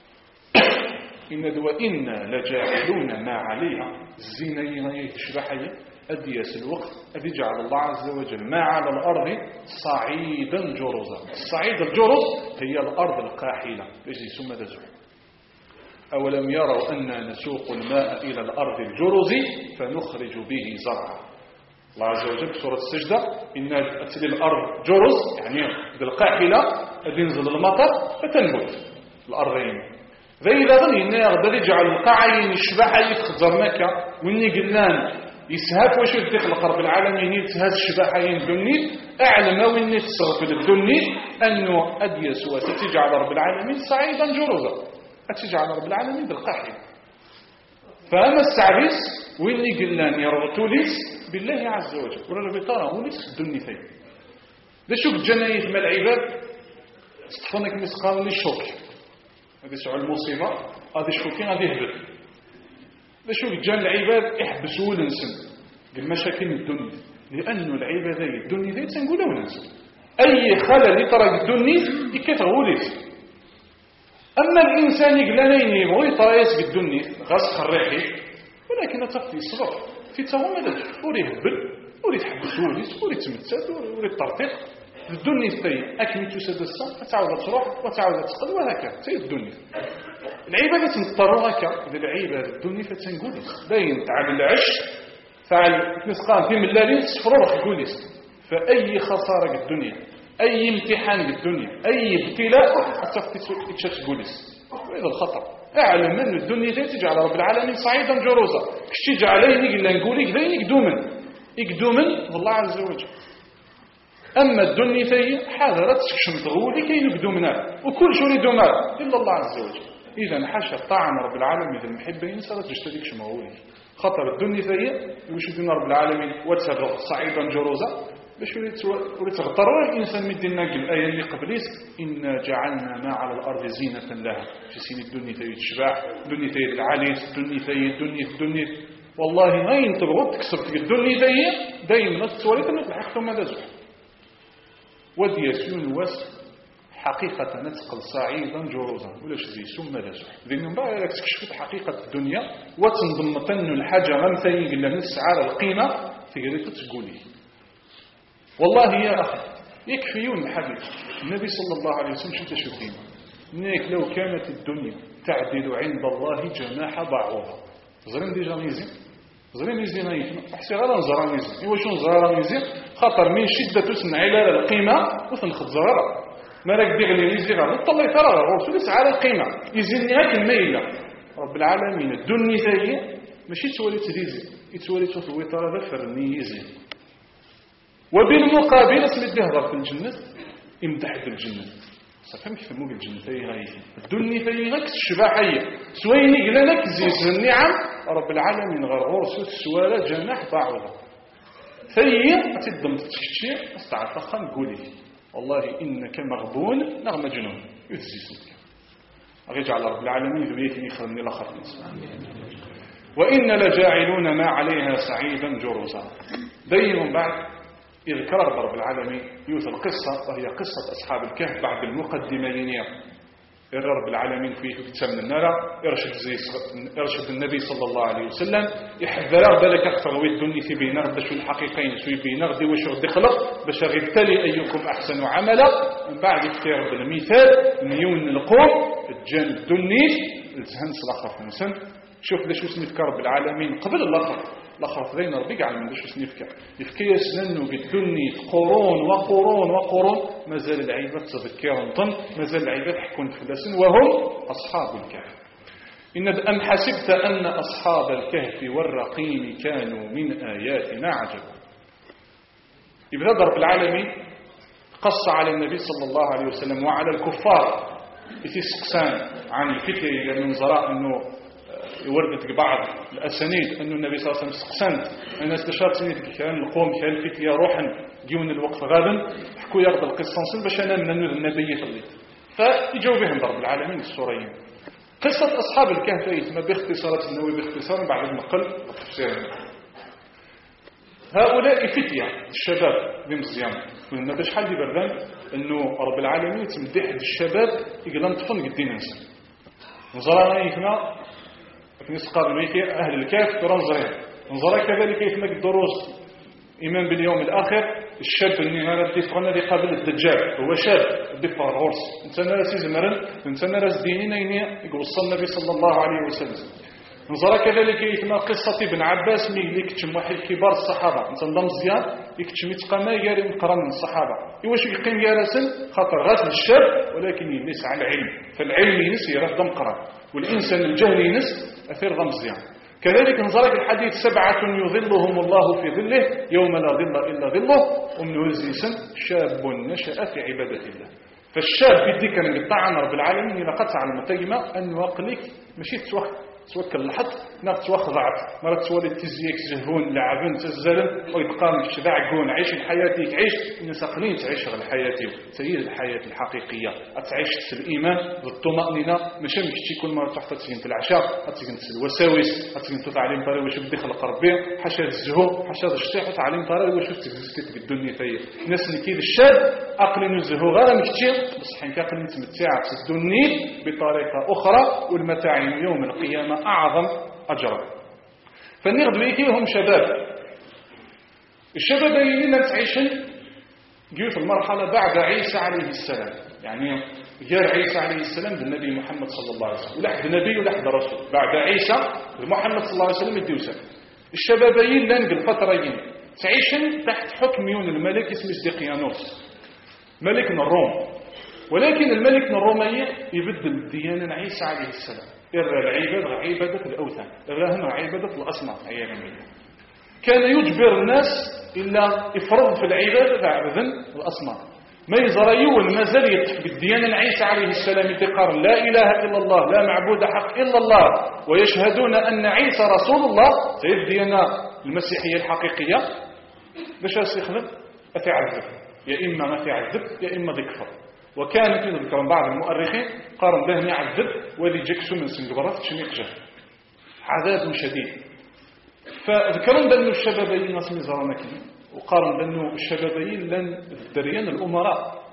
وإنا لجاعلون ما عليها الزينة يتشبحي أديس الوقت أدي جعل الله عز وجل ما على الأرض صعيدا جرزا. الصعيد الجرز هي الأرض القاحلة ليش يسمى ذا أولم يروا أننا نسوق الماء إلى الأرض الجرز فنخرج به زرعا. الله عز وجل في سورة السجدة إن أتلي الأرض جرز يعني بالقاحلة ينزل المطر فتنبت الأرضين. فإذا ظن إنه يقدر يجعل القاعين الشباحة يتخزر مكة وإني قلنا يسهف واش يدخل رب العالمين يتهز الشباحين الدنيا أعلم وإني تصرف الدنيا أنه أديس وستجعل رب العالمين صعيدا جرزا أتجعل رب العالمين بالقاحلة. فأما السعبيس وإني قلنا يرغتوا ليس بالله عز وجل ولا بطارة وليس الدنيا ثاني ذا شوك الجنايف مع العباد استفنك مسقال للشوك هذا سوى المصيبة هذا شوكين هذا يهبط ذا شوك الجن العباد يحبسوا وننسن المشاكل الدنيا لأنه العباد الدنيا ذي تنقولوا وننسن أي خلل يطرق الدنيا يكثروا ليس. أما الإنسان يقلنين يبغي يطريس بالدنيا غسخ الريحي ولكن تفضي الصبر في تهوم هذا وريه هبل وريه تحبس وريه تمتسد وريه ترتيق الدنيا الثانية أكمل تسد السن فتعود تروح وتعود تقل وهكذا تي الدنيا العبادة مضطروا هكا إذا العبادة الدنيا فتنقول باين تعال العش تعال مسقان في ملالين صفروا قوليس. فأي خسارة الدنيا أي امتحان بالدنيا أي ابتلاء تفتش قوليس وإذا الخطر أعلم أن الدنيا تجعل رب العالمين صعيدا جروزا كشي جعلين إلا نقولي كذا يقدومن والله عز وجل. أما الدنيا فهي حاضرة تكشم تغولي كي يقدومنا وكل شو يدومنا إلا الله عز وجل. إذا حاشا طعن رب العالمين إذا المحبين صارت تجتديك شمهولي خطر الدنيا فهي وش يدونا رب العالمين وتسرق صعيدا جروزا باش ولتغطر الإنسان من ديننا الآية اللي قبليس إنا جعلنا ما على الأرض زينة لها في سين الدنيا تايد الشباح الدنيا تايد العاليس الدنيا والله ما ينتبغوا تكسر الدنيا تايد دايما تسوالي تنك الحقتهم ماذا زوح وديسيون واس حقيقة نتقل صعيدا جروزا ولا شذي سم ماذا زوح ذي بعد لك تكشفت حقيقة الدنيا وتنضم تنو الحاجة غمثين إلا نسعى القيمة تقدر تقولي والله يا أخي يكفيون الحديث النبي صلى الله عليه وسلم شو تشوفين إنك لو كانت الدنيا تعدل عند الله جناح بعوضة زرين دي جانيزي زرين يزي نايفنا أحسي غير نزرانيزي إيوا شو نزرانيزي خطر من شدة سنعيلة القيمة وثنخد زرارة ما راك دي غلي يزي غير طلع ترى الرسول يسعى القيمة يزيني هاك الميلة رب العالمين الدنيا ثانية ماشي تولي تريزي يتولي تطوي ترى ذا فرني يزي. وبالمقابل اسم الدهر في الجنة امدح في الجنة صفهم كيف موجود الجنة هي هاي الدنيا في لك الشباحية سويني لك زيز النعم رب العالمين غرغور سوالة جناح بعوضة ثانية تدم تشكشير استعطخا نقولي والله إنك مغبون نغم مجنون يتزيسك أرجع رب العالمين ذويتني خلني الأخر وإن لجاعلون ما عليها سعيدا جرزا. دايما بعد يذكر رب العالمين يوث القصة وهي قصة أصحاب الكهف بعد المقدمة لينيا رب العالمين فيه كتاب من النار يرشد النبي صلى الله عليه وسلم يحذر ذلك أكثر ويدني في بينغ باش الحقيقين سوي بينغ دي وش غدي خلق باش غيبتلي أيكم أحسن عملا من بعد اختيار بالمثال نيون القوم الجان الدني الزهنس الآخر في المسن شوف ليش اسم رب العالمين قبل الآخر فذين ربي قاعد من ليش اسم يفكي يسننه بالدني قرون مازال العيبة تذكير طن مازال العيبة حكون فلسن وهم أصحاب الكهف. أم حسبت أن أصحاب الكهف والرقيم كانوا من آياتنا عجبا. يبدأ رب العالمين قص على النبي صلى الله عليه وسلم وعلى الكفار في سقسان عن الفتية إلى المنظراء أنه يوردت بعض الأسانيد أن النبي صلى الله عليه وسلم سقسنت أن استشار سنيتك كان القوم كان الفتية روحا ديون الوقت غدا حكوا يرضى القصة باش أنا من النبي طليت فيجوا بهم رب العالمين السوريين. قصة أصحاب الكهف يتم باختصارات النووي باختصار بعد المقل والتفسير. هؤلاء فتية الشباب بمزيان كنا باش حد بردان أنه رب العالمين تمدح الشباب يقدر نطفن قدين إنسان نظرانا يفنا نسقى بالويكي أهل الكهف ترى نظرين كذلك يتمك الدروس إيمان باليوم الآخر الشاب اللي هذا ديفرنا اللي قابل الدجال هو شاب ديفر الغرس إنسان راس يزمرن إنسان راس ديننا يوصل النبي صلى الله عليه وسلم. نظرا كذلك يتم قصة ابن عباس ملي يكتشم واحد كبار الصحابة إنسان مزيان يكتشم يتقام ياري مقرن من الصحابة واش يقيم يارسن خاطر غاس الشاب ولكن ينس على العلم فالعلم ينس يراه دم قرن والإنسان الجهل ينس أثير ضم مزيان. كذلك نظرا الحديث 7 يظلهم الله في ظله يوم لا ظل إلا ظله ومن وزيسا شاب نشأ في عبادة الله. فالشاب يديك أن يطعن رب العالمين إذا قد تعلم تجمع أن يقلك ماشي توكل اللحظ ناقص وخضعت مرات تولي تزيك زهون لعبن تزلم ويتقام الشبع قون عيش حياتك عيش الناس قليل تعيش غير حياتي سيد الحياة الحقيقية تعيش الإيمان بالطمأنينة مش مشتي كل مرة تحت تسجن العشاء تسجن الوساوس تسجن تعليم طريق واش بدي خلق ربي حشا الزهو حشا الشتاء تعليم طريق واش تزكت بالدنيا فيا الناس اللي كيد الشاب عقل نزهو غير مكتير بصح حين عقل متمتع تدني بطريقة أخرى والمتاعين يوم القيامة أعظم أجرا. فالنغد بيكيهم شباب الشباب اللي تعيشن جيو في المرحلة بعد عيسى عليه السلام يعني جار عيسى عليه السلام بالنبي محمد صلى الله عليه وسلم ولحد نبي ولحد رسول بعد عيسى محمد صلى الله عليه وسلم يديوسا الشبابين لنقل فترين تعيشن تحت حكم يون الملك اسمه دقيانوس ملك من الروم ولكن الملك من الرومية يبدل الديانة عيسى عليه السلام إرى العبادة عبادة الأوثان إرى عبادة الأصنام عيانا بالله كان يجبر الناس إلا يفرض في العبادة عبدا الأصنام ما يزريون ما زال يطفق الديانة عيسى عليه السلام يتقار لا إله إلا الله لا معبود حق إلا الله ويشهدون أن عيسى رسول الله زي الديانة المسيحية الحقيقية باش يستخدم أتعذب يا إما ما تعذب يا إما ذكفر وكانت يذكر بعض المؤرخين قارن بهم يعذب ولي جكسو من سنقبرات شنيق جه عذاب شديد. فذكرون بأنه الشبابين ناس مزارناكين وقارن بأنه الشبابين لن الدريان الأمراء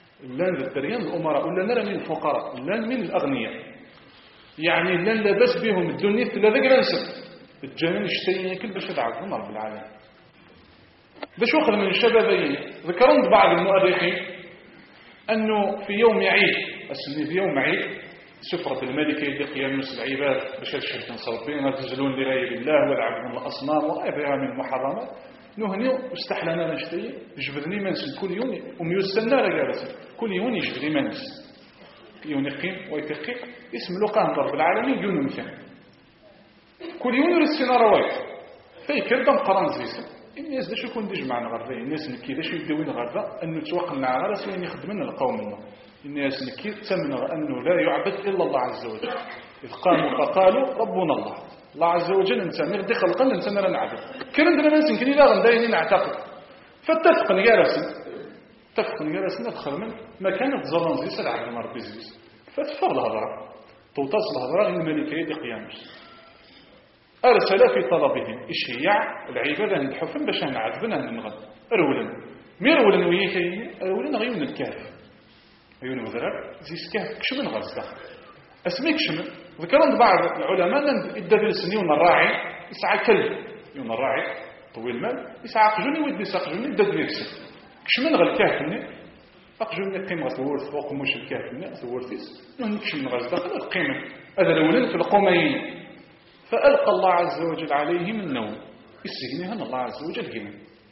ولا نرى من الفقراء لن من الأغنياء يعني لن لبس بهم الدنيا ثلاثة جلسة الجنين اشتيني كل باش يدعوهم رب العالمين باش أخذ من الشبابين. ذكرون بعض المؤرخين أنه في يوم عيد أسمي في يوم عيد سفرة الملكة دقيانوس العباد باش الشرك نصرف بهم تزلون لغير الله والعبدون الأصنام وغيرها من المحرمات نهني واستحلنا نشتي يجبرني منسل كل يوم وميستنى رجالته كل يوم يجبرني منسل يوم يقيم ويتقي اسم لقاه رب العالمين يون مكان كل يوم يرسلنا روايت فيكر دم قران زيسا الناس داش يكون ديج معنا غرفه الناس نكي داش يدوين غرفه انه توقلنا على راسين يخدمنا القوم الناس نكي تمنى انه لا يعبد الا الله عز وجل اذ قاموا فقالوا ربنا الله عز وجل انت نغدي خلقنا انت نرى نعبد كرندنا ناس يمكن لا غندايني نعتقد فاتفقنا يا راسنا دخل من مكان تزرن زيس العبد ما ربي زيس فتفر الهضره توتصل الهضره ان الملكيه دي قيامش أرسل في طلبهم الشيع العبادة ندحفن باش نعذبنا نغد ميرولا ويكي أرولا غيون الكهف غيون وذرار زيس كهف كشمن غزة اسمي كشمن ذكرون بعض العلماء الدبل سنيون الراعي يسعى كلب يون الراعي طويل المال يسعى قجوني ويدي ساقجوني الدبل يكسب كشمن غل الكهف مني أقجوني قيمة ثورث فوق موش الكهف مني ثورثيس نهني كشمن غزة القيمة هذا الأولين في القومين فألقى الله عز وجل عليهم النوم السجنها الله عز وجل هنا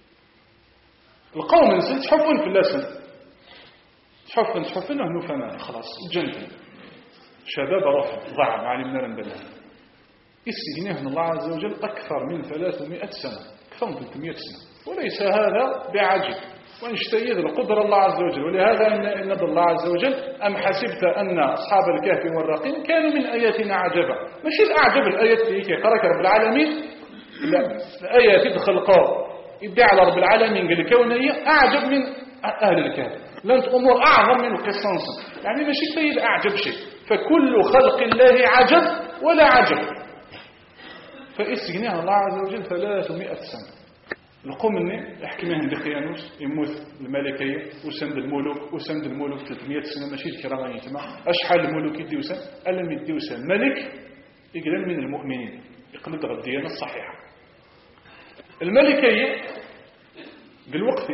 القوم نسل تحفن في اللسن تحفن أهنو فنان خلاص الجنة شباب روح ضع معلمنا رندنا السجنها الله عز وجل أكثر من 300 سنة أكثر من 300 سنة وليس هذا بعجب ونشتيد القدرة الله عز وجل ولهذا إن الله عز وجل أم حسبت أن أصحاب الكهف والرقيم كانوا من آياتنا عجبا ماشي الأعجب الآيات اللي قرأك رب العالمين لا الآيات يدخل قوم يدعي على رب العالمين قال الكونية أعجب من أهل الكهف لأنت أمور أعظم من القصص يعني ماشي تيد أعجب شيء فكل خلق الله عجب ولا عجب فإستغناء الله عز وجل 300 سنة نقوم مني يحكمهم دقيانوس يموت الملكية وسند الملوك 300 سنة ماشي الكرامة يتمع أشحال الملوك يديوسا ألم يديوسا ملك يقلل من المؤمنين يقلد الديانة الصحيحة الملكية بالوقت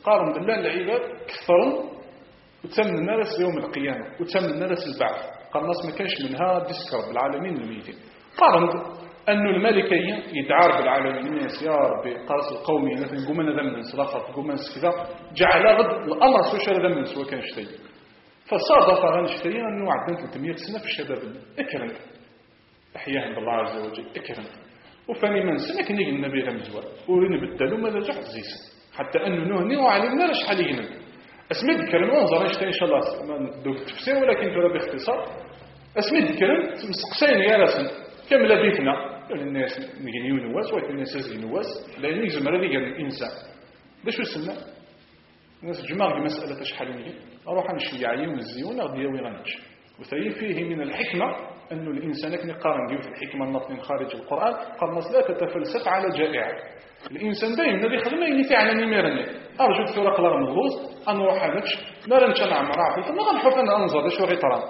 قارن بالله العباد كثروا وتم الناس يوم القيامة وتم الناس البعث. قال الناس ما كانش منها ديسكر بالعالمين الميتين. قارن أنه الملكية يدعار بالعالمين الناس يا ربي قارس القومي مثلا قومنا ذمن سلافة قومنا كذا جعل غد الأمر سوشال ذمن سوى كان شتي. فصادف غنشتري أنه عندنا 300 سنة في الشباب اكرم أحياهم بالله عز وجل اكرم وفاني من سنة كان يجي النبي غمزوا ونبدلوا ماذا جحد زيسا حتى أنه نهني وعلمنا لاش حالينا أسمي الكلام ونظر إن شاء الله ما ندوك تفسير ولكن ترى باختصار أسمي الكلام مسقسين يا رسم كامل بيتنا الناس نجي نواس ولكن الناس يزي نواس لا يجزم هذا الإنسان ده شو سمع الناس جماعة مسألة شحال نجي أروح عن الشيعيين والزيون أغذية ويغنج وثري فيه من الحكمة أنه الإنسان كان يقارن جيوث الحكمة النطن خارج القرآن قال الناس لا تتفلسف على جائع الإنسان دائما الذي خدمه ينفع على نميرني أرجو الثورة قلق مغلوظ أنا روح عنكش ما رنش أنا عمر عفيت ما غنحف أنا أنظر شو غي ترى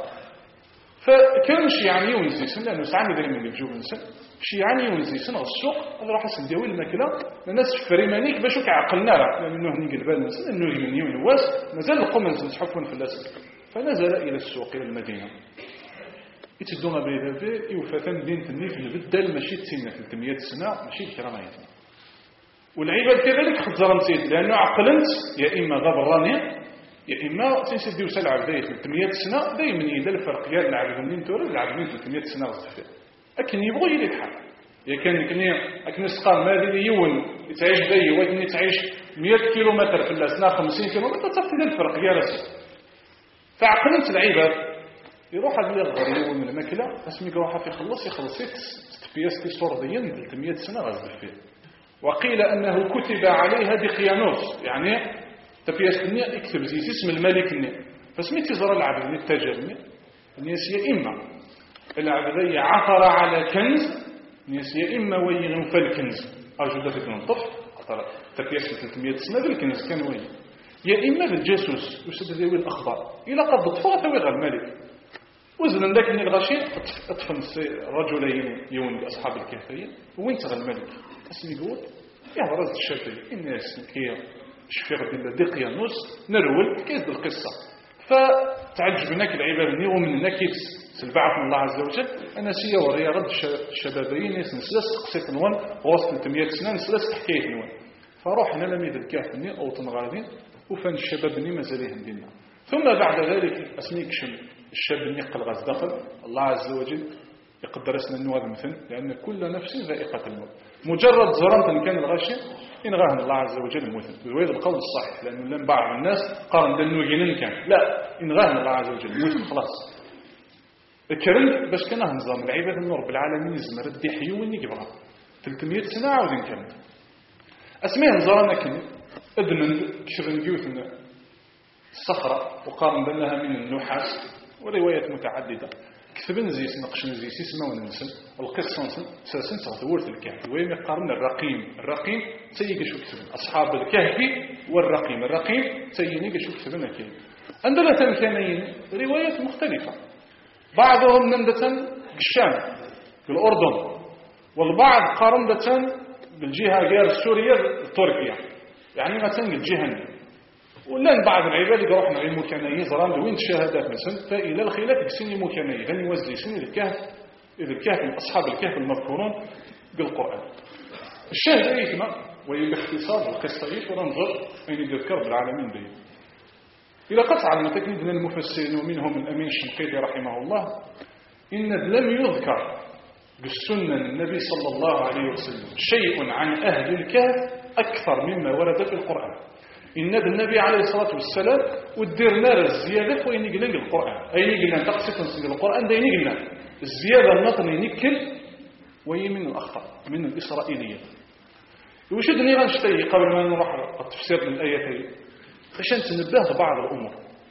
فكان شيعاني ونزيسن لأنه سعني ذلك من الجو نسن شيعاني ونزيسن السوق هذا راح سنديوي الماكلة الناس فريمانيك باشو كعقلنا لأنه هني قلبان نسن أنه يمني ونواس مازال القوم نسحفون في اللاسل فنزل إلى السوق إلى المدينة يتدونا بيدافي يوفاتن دين تنيف البدل ماشي تسينا 300 سنة ماشي الكرامات والعباد كذلك خزران سيد لأنه عقلنت يا إما غاب الرانية يا إما تنسي ديو سلعة بداية 300 سنة دايما يدل الفرق يا العبدين تورد العبدين 300 سنة غزفير لكن يبغوا يلي الحال يا كان كني سقال ما ذي يون يتعيش داي وين يتعيش 100 كيلومتر في السنة 50 كيلومتر تفصل الفرق يا رسول فعقلنت العباد يروح هذا يغير من الماكلة اسمي يروح في يخلص تبيستي صورديين 300 سنة غزفير وقيل أنه كتب عليها دقيانوس يعني تبيستني اكتب زي اسم الملك فسميت زر العبد التاجر الناس يا إما العبد عثر على كنز الناس يا إما ويغن فالكنز أرجو ذلك ننطف تبيست 300 سنة بالكنز كان وين يا إما بالجاسوس وسد ذوي الأخبار إلى قد ضطفى تويغ الملك وزن ذاك من الغشيم أطفن رجلين يون بأصحاب الكهفية وين تغى الملك اسمي يقول يا رز الشافعي الناس كي شفيق بالله دقيانوس نرول كيف القصة فتعجبناك العباد اليوم من نكيس سلبعة من الله عز وجل أنا سيا وريا رد الشبابين نسلس قصة نوان ووصل 300 سنة نسلس حكاية نوان فروح هنا لم يدل كافني أو تنغاردين وفن الشباب ني مازاليهم دينا ثم بعد ذلك أسميك الشاب يقل غاز داخل الله عز وجل يقدر اسنا النواب مثل لأن كل نفس ذائقة الموت مجرد زرمت إن كان الغاشي إنغاهن الله عز وجل الموت وهذا القول الصحيح لأنه لم بعض الناس قارن دنوجين كان لا إنغاهن الله عز وجل الموت خلاص الكرم باش كان نظام العباد النور بالعالمين زمر دي حيواني يبغى 300 سنة عاود نكمل اسميه نظرنا كني ادمن كشرن جيوثنا الصخرة وقارن بينها من النحاس وروايات متعددة كتبن زيس نقشن زيس اسمه وننسل القصة سلسل تغطورة الكهف ويوم يقارن الرقيم سيجي شو كتبن أصحاب الكهف الرقيم سيجي شو كتبن الكهف عندنا تمثالين روايات مختلفة بعضهم نمدة بالشام بالأردن والبعض قارنة بالجهة غير سوريا تركيا يعني مثلا الجهة ولان بعض العباد يروحنا غير مكانيين زران وين الشهادات مثلا فإلى الخلاف كسني مكانيين غني يوزي سن الكهف إذا الكهف من أصحاب الكهف المذكورون بالقرآن الشاهد أيهما وهي باختصار القصة وننظر أين يذكر بالعالمين به إذا قطع المتكلم من المفسرين ومنهم الأمين الشنقيطي رحمه الله إن لم يذكر بالسنة النبي صلى الله عليه وسلم شيء عن أهل الكهف أكثر مما ورد في القرآن إن النبي عليه الصلاة والسلام وديرنا الزيادة وين يقلنا القرآن أي يقلنا تقصيصا سنة القرآن ده يقلنا الزيادة النطن ينكل وهي من الأخطاء من الإسرائيلية وشدني غنشتي قبل ما نروح التفسير من الآيتين عشان تنبه بعض الأمور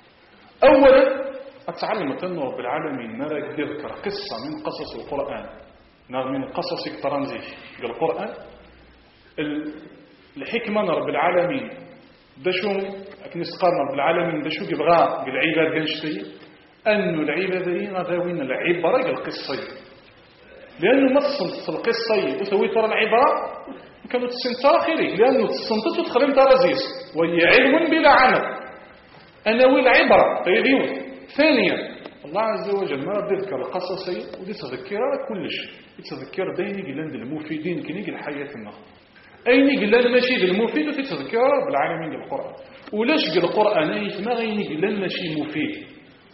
أولا أتعلم التنور بالعالمين نرى يذكر قصة من قصص القرآن من قصص الترانزيت بالقرآن الحكمة رب العالمين دشو نسقارنا بالعالمين دشو يبغى بالعباد نشتي أن العبادين ذوين العبرة القصية لأنه ما تصل القصية وسوي ترى العبرة كانوا تسنتر خيري لأنه تسنتت وتخلم ترزيس وهي علم بلا عمل. أنا والعبرة غير ثانيا الله عز وجل ما رد يذكر القصصي ودي تذكر كل شيء، يتذكر ديني قلان المفيدين كنيق الحياة النهار أيني قلان ماشي بالمفيد وفي تذكر رب العالمين بالقرآن ولاش قال القرآن يسمى غيني قلان ماشي مفيد.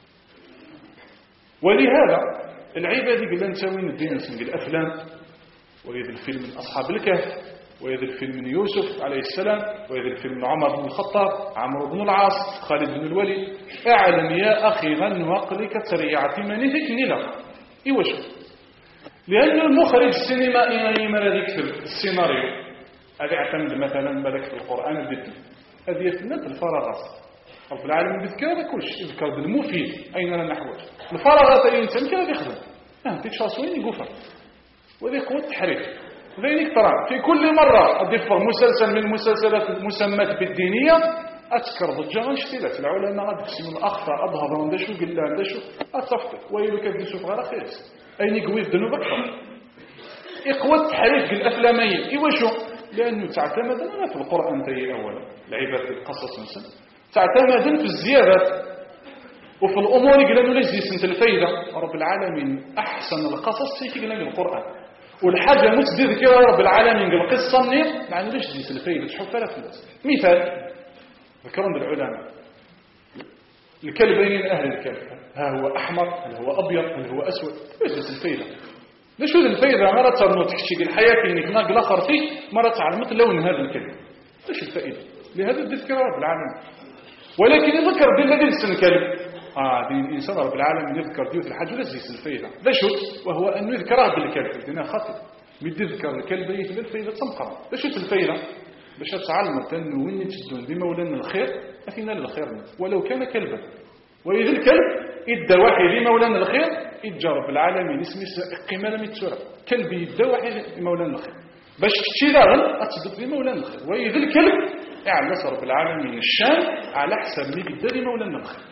ولهذا العبادة قلان تساوين الدين نسمي الأفلام ويذ الفيلم من أصحاب الكهف ويذ الفيلم من يوسف عليه السلام ويذ الفيلم من عمر بن الخطاب عمرو بن العاص خالد بن الوليد. اعلم يا أخي غن وقلك تريعة منيتك نلا إيواش لأن المخرج السينمائي ما يكتب السيناريو هذا يعتمد مثلا بالك في القرآن البدل هذه يتنت الفراغات رب العالمين بذكر هذا كل شيء يذكر بالمفيد أين لا نحوج الفراغات أي إنسان كذا يخدم تيتشاسوين يقفر وذي قوة التحريف ذلك ترى في كل مرة أضيف مسلسل من المسلسلات المسمات بالدينية أتكر ضجة غنشتلت العلماء غاد يقسموا الأخطاء أظهر ندشو قلا ندشو أتصفت ويلو كدسو في غير خيرس أين يقوي الذنوب أكثر إقوى التحريف بالأفلامية إيواشو لأنه تعتمد في القرآن تي أولا العبادة القصص مثلا تعتمد في الزيادات وفي الأمور قلنا ليش دي سنة الفايدة رب العالمين أحسن القصص تيجي قلنا القرآن والحاجة متدير كده رب العالمين قال قصة منير يعني ليش دي سنة الفايدة تشوف فيها في الناس. مثال ذكرون بالعلماء الكلبين أهل الكلب ها هو أحمر هل هو أبيض هل هو أسود ليش دي سنة الفايدة ليش هذه الفايدة مرة ترنو تكشي الحياة كينك ناقل آخر فيه مرة تعلمت لون هذا الكلب ليش الفائدة لهذا الذكر رب العالمين ولكن يذكر بالذي سن الكلب دين الإنسان رب العالمين يذكر ديوث الحج ولا زيس الفايدة ذا شوت وهو أنه يذكره بالكلب دينا خاطئ مد يذكر الكلب يثبت الفايدة تنقر ذا شوت الفايدة باش تعلمت أنه وين تجدون بمولانا الخير أثناء للخير ولو كان كلبا وإذا الكلب إدى واحد لمولانا الخير إدى رب العالمين اسمه قمالة متسورة كلب إدى واحد لمولانا الخير باش تشيرا أتصدق لمولانا الخير وإذا الكلب يعلس رب العالمين الشام على حسب اللي إدى لمولانا الخير.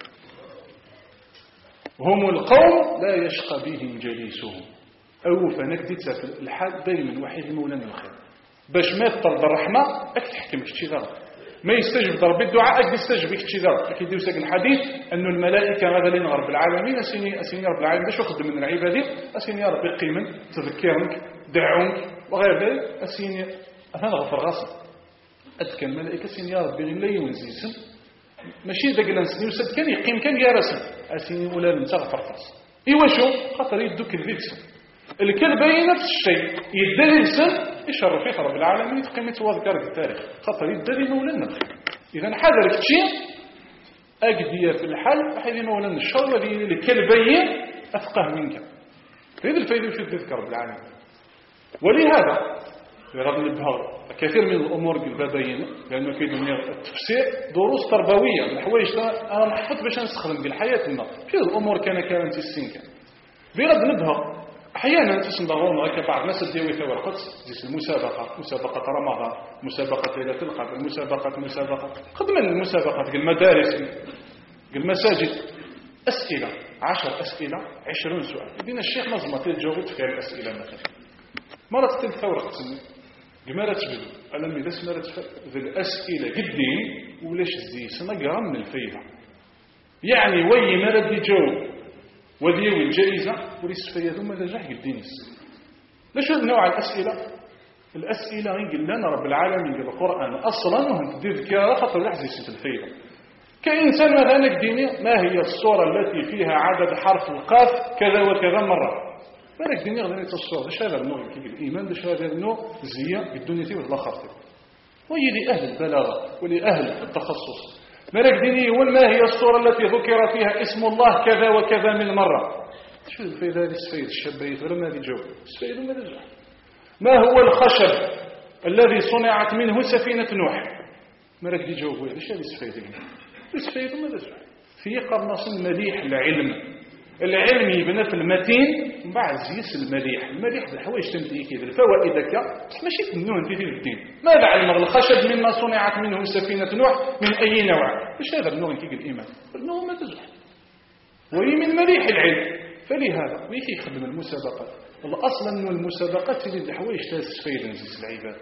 هم القوم لا يشقى بهم جليسهم أو فنكدت الحال دائما واحد لمولانا الخير باش ما تطلب الرحمة أكتحكم كتشيرا ما يستجب ضرب الدعاء أجل يستجب كتشيرا لكن يديو ساكن الحديث أن الملائكة غذلين رب العالمين أسيني رب العالمين باش أخذ من العبادة أسيني رب يقيمن تذكرنك دعونك وغير ذلك أسيني أنا غفر غاصب أذكى الملائكة أسيني رب لا ينزيسن ماشي ذاك لانسني وسد كان يقيم كان يرسم أسيني ولا نتغفر غاصب إيواشو خاطر يدوك الذكسن الكلب نفس الشيء يدري الإنسان يشرف فيه رب العالمين يتقيم يتوذكر في التاريخ خاطر يدري مولانا الخير إذا حذرك شيء أقدية في الحال فحيث مولانا الشر الذي الكلبين أفقه منك هذا الفائدة في الذكر رب العالمين. ولهذا يرغب البهار كثير من الأمور بالبابين لأنه كيدون التفسير دروس تربوية الحوايج أنا نحفظ باش نستخدم بالحياة في الأمور كانت السنكة بيرد نبهر أحيانا تسمعون هكا بعض الناس ديوي ثوى القدس زي مسابقة رمضان مسابقة ليلة القدر مسابقة قدما المسابقات المدارس المساجد أسئلة 10 أسئلة 20 سؤال يدينا الشيخ نظمة تجاوبت في الأسئلة مثلا مرة تلك ثورة قسم جمالة تجبد ألم إذا سمرت ذي الأسئلة قدين ولاش زي سنقرم من الفيدة يعني وي مرد يجاوب وذيوي الجائزة وليس ثم نجاح الدينيس. ليش هذا نوع الأسئلة يقول لنا رب العالمين في القرآن أصلا وهم تدير ذكرى خطر لحظة الفيدة كإنسان مثلا ديني ما هي الصورة التي فيها عدد حرف القاف كذا وكذا مرة فلك ديني غير الصورة ليش هذا النوع يمكن الإيمان ليش هذا النوع زيا بالدنيا والآخرة وهي لأهل البلاغة ولأهل التخصص ملك ديني وما هي الصورة التي ذكر فيها اسم الله كذا وكذا من مرة شو الفائدة هذه السفيد الشبيت ولا ما هذه جواب السفيد وما رجع ما هو الخشب الذي صنعت منه سفينة نوح ملك دي جواب ليش هذه السفيد السفيد وما رجع في قرنص المليح العلم يبنى في المتين بعد زيس المليح بالحوايج تنتهي كذا الفوائد كا ماشي تنون في الدين ماذا علم الخشب مما صنعت منه سفينة نوح من أي نوع ايش هذا النوع كيك الإيمان النوع ما تزح وهي من مليح العلم فلهذا ويكي يخدم المسابقات والله أصلا أنه المسابقات تجد الحوايج تستفيد نزيس العباد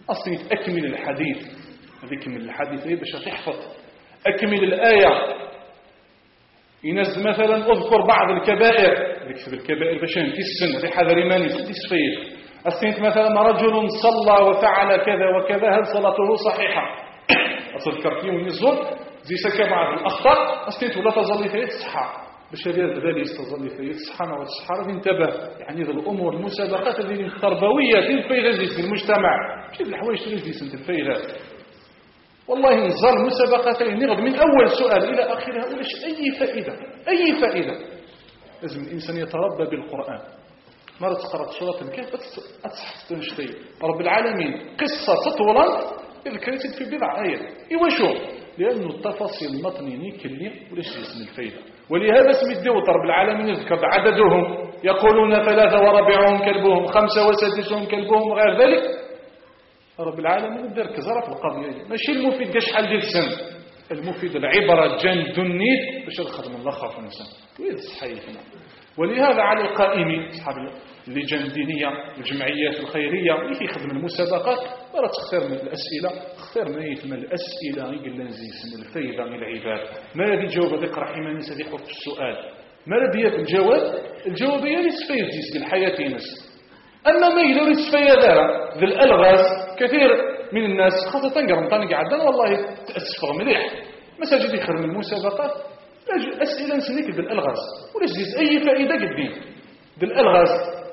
أصلا أكمل الحديث، أكمل الحديث باش تحفظ، أكمل الآية. ينزل مثلا أذكر بعض الكبائر، يكتب الكبائر باش في السن هذه حذر ماني تسفير. أصلا مثلا رجل صلى وفعل كذا وكذا، هل صلاته صحيحة؟ أتذكر فيه ونزول زي سكى بعض الأخطاء أصلا ولا تظل فيه تصحى باش هذا يستظل فيه تصحى وتصحى. راه انتبه يعني ذا الأمور المسابقات هذه التربوية الفايدة في المجتمع، شوف الحوايج اللي في الفايدة. والله نزال مسابقتين نغد من أول سؤال إلى آخرها ولاش أي فائدة، أي فائدة. لازم الإنسان يتربى بالقرآن. مرة تقرأ سورة الكهف أتصحف تنشتي رب العالمين قصة تطولا ذكرت في بضع آيات. إيوا شو؟ لأنه التفاصيل المطنيني كلي ولاش يسمى الفائدة. ولهذا سميت ديوت رب العالمين يذكر عددهم، يقولون 3 ورابعهم كلبهم 5 وسادسهم كلبهم وغير ذلك. رب العالمين دار كزرة في القضية، ماشي المفيد كاش حل ديال السن، المفيد العبرة جان دنيت باش نخدم الله خاف الإنسان ويد صحيحنا. ولهذا على القائمين أصحاب اللجان الدينية والجمعيات الخيرية اللي يخدم المسابقات ولا تختار من الأسئلة، اختار ما يتم الأسئلة يقول نزيس من الفايدة من العباد. ما الذي جاوب هذاك رحماني سيحط في السؤال، ما الذي الجواب هي لسفيد زيس بالحياة نفس. أما ما يقدر يتسفيا ذا ذي الألغاز كثير من الناس خاصة قرمطان قاعدين والله تأسف مليح مساجد يخرج من المسابقات أسئلة نسنيك بالألغاز ولا جديد أي فائدة قدين بالألغاز.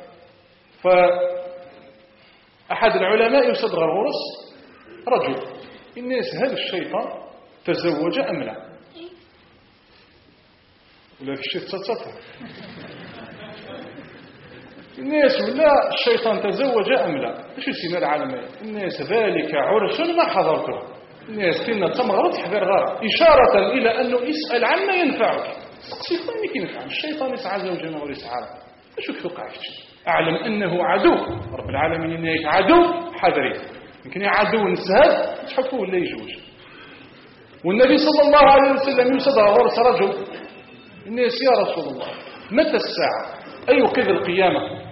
فأحد العلماء يصدغ الغرس رجل الناس هذا الشيطان تزوج أم لا ولا في الشيء تتصفر الناس ولا الشيطان تزوج أم لا. ايش يسمى العالم الناس ذلك عرس ما حضرته. الناس كنا تمغرط حذر غار إشارة إلى أنه يسأل عما ينفعك. الشيطان ينفع الشيطان يسعى زوجنا ويسعى ايش توقع أعلم أنه عدو رب العالمين إنك عدو حذري يمكن عدو نسهد تحكوه ولا يجوج. والنبي صلى الله عليه وسلم يصدر غرس رجل الناس يا رسول الله متى الساعة أي قذ القيامة.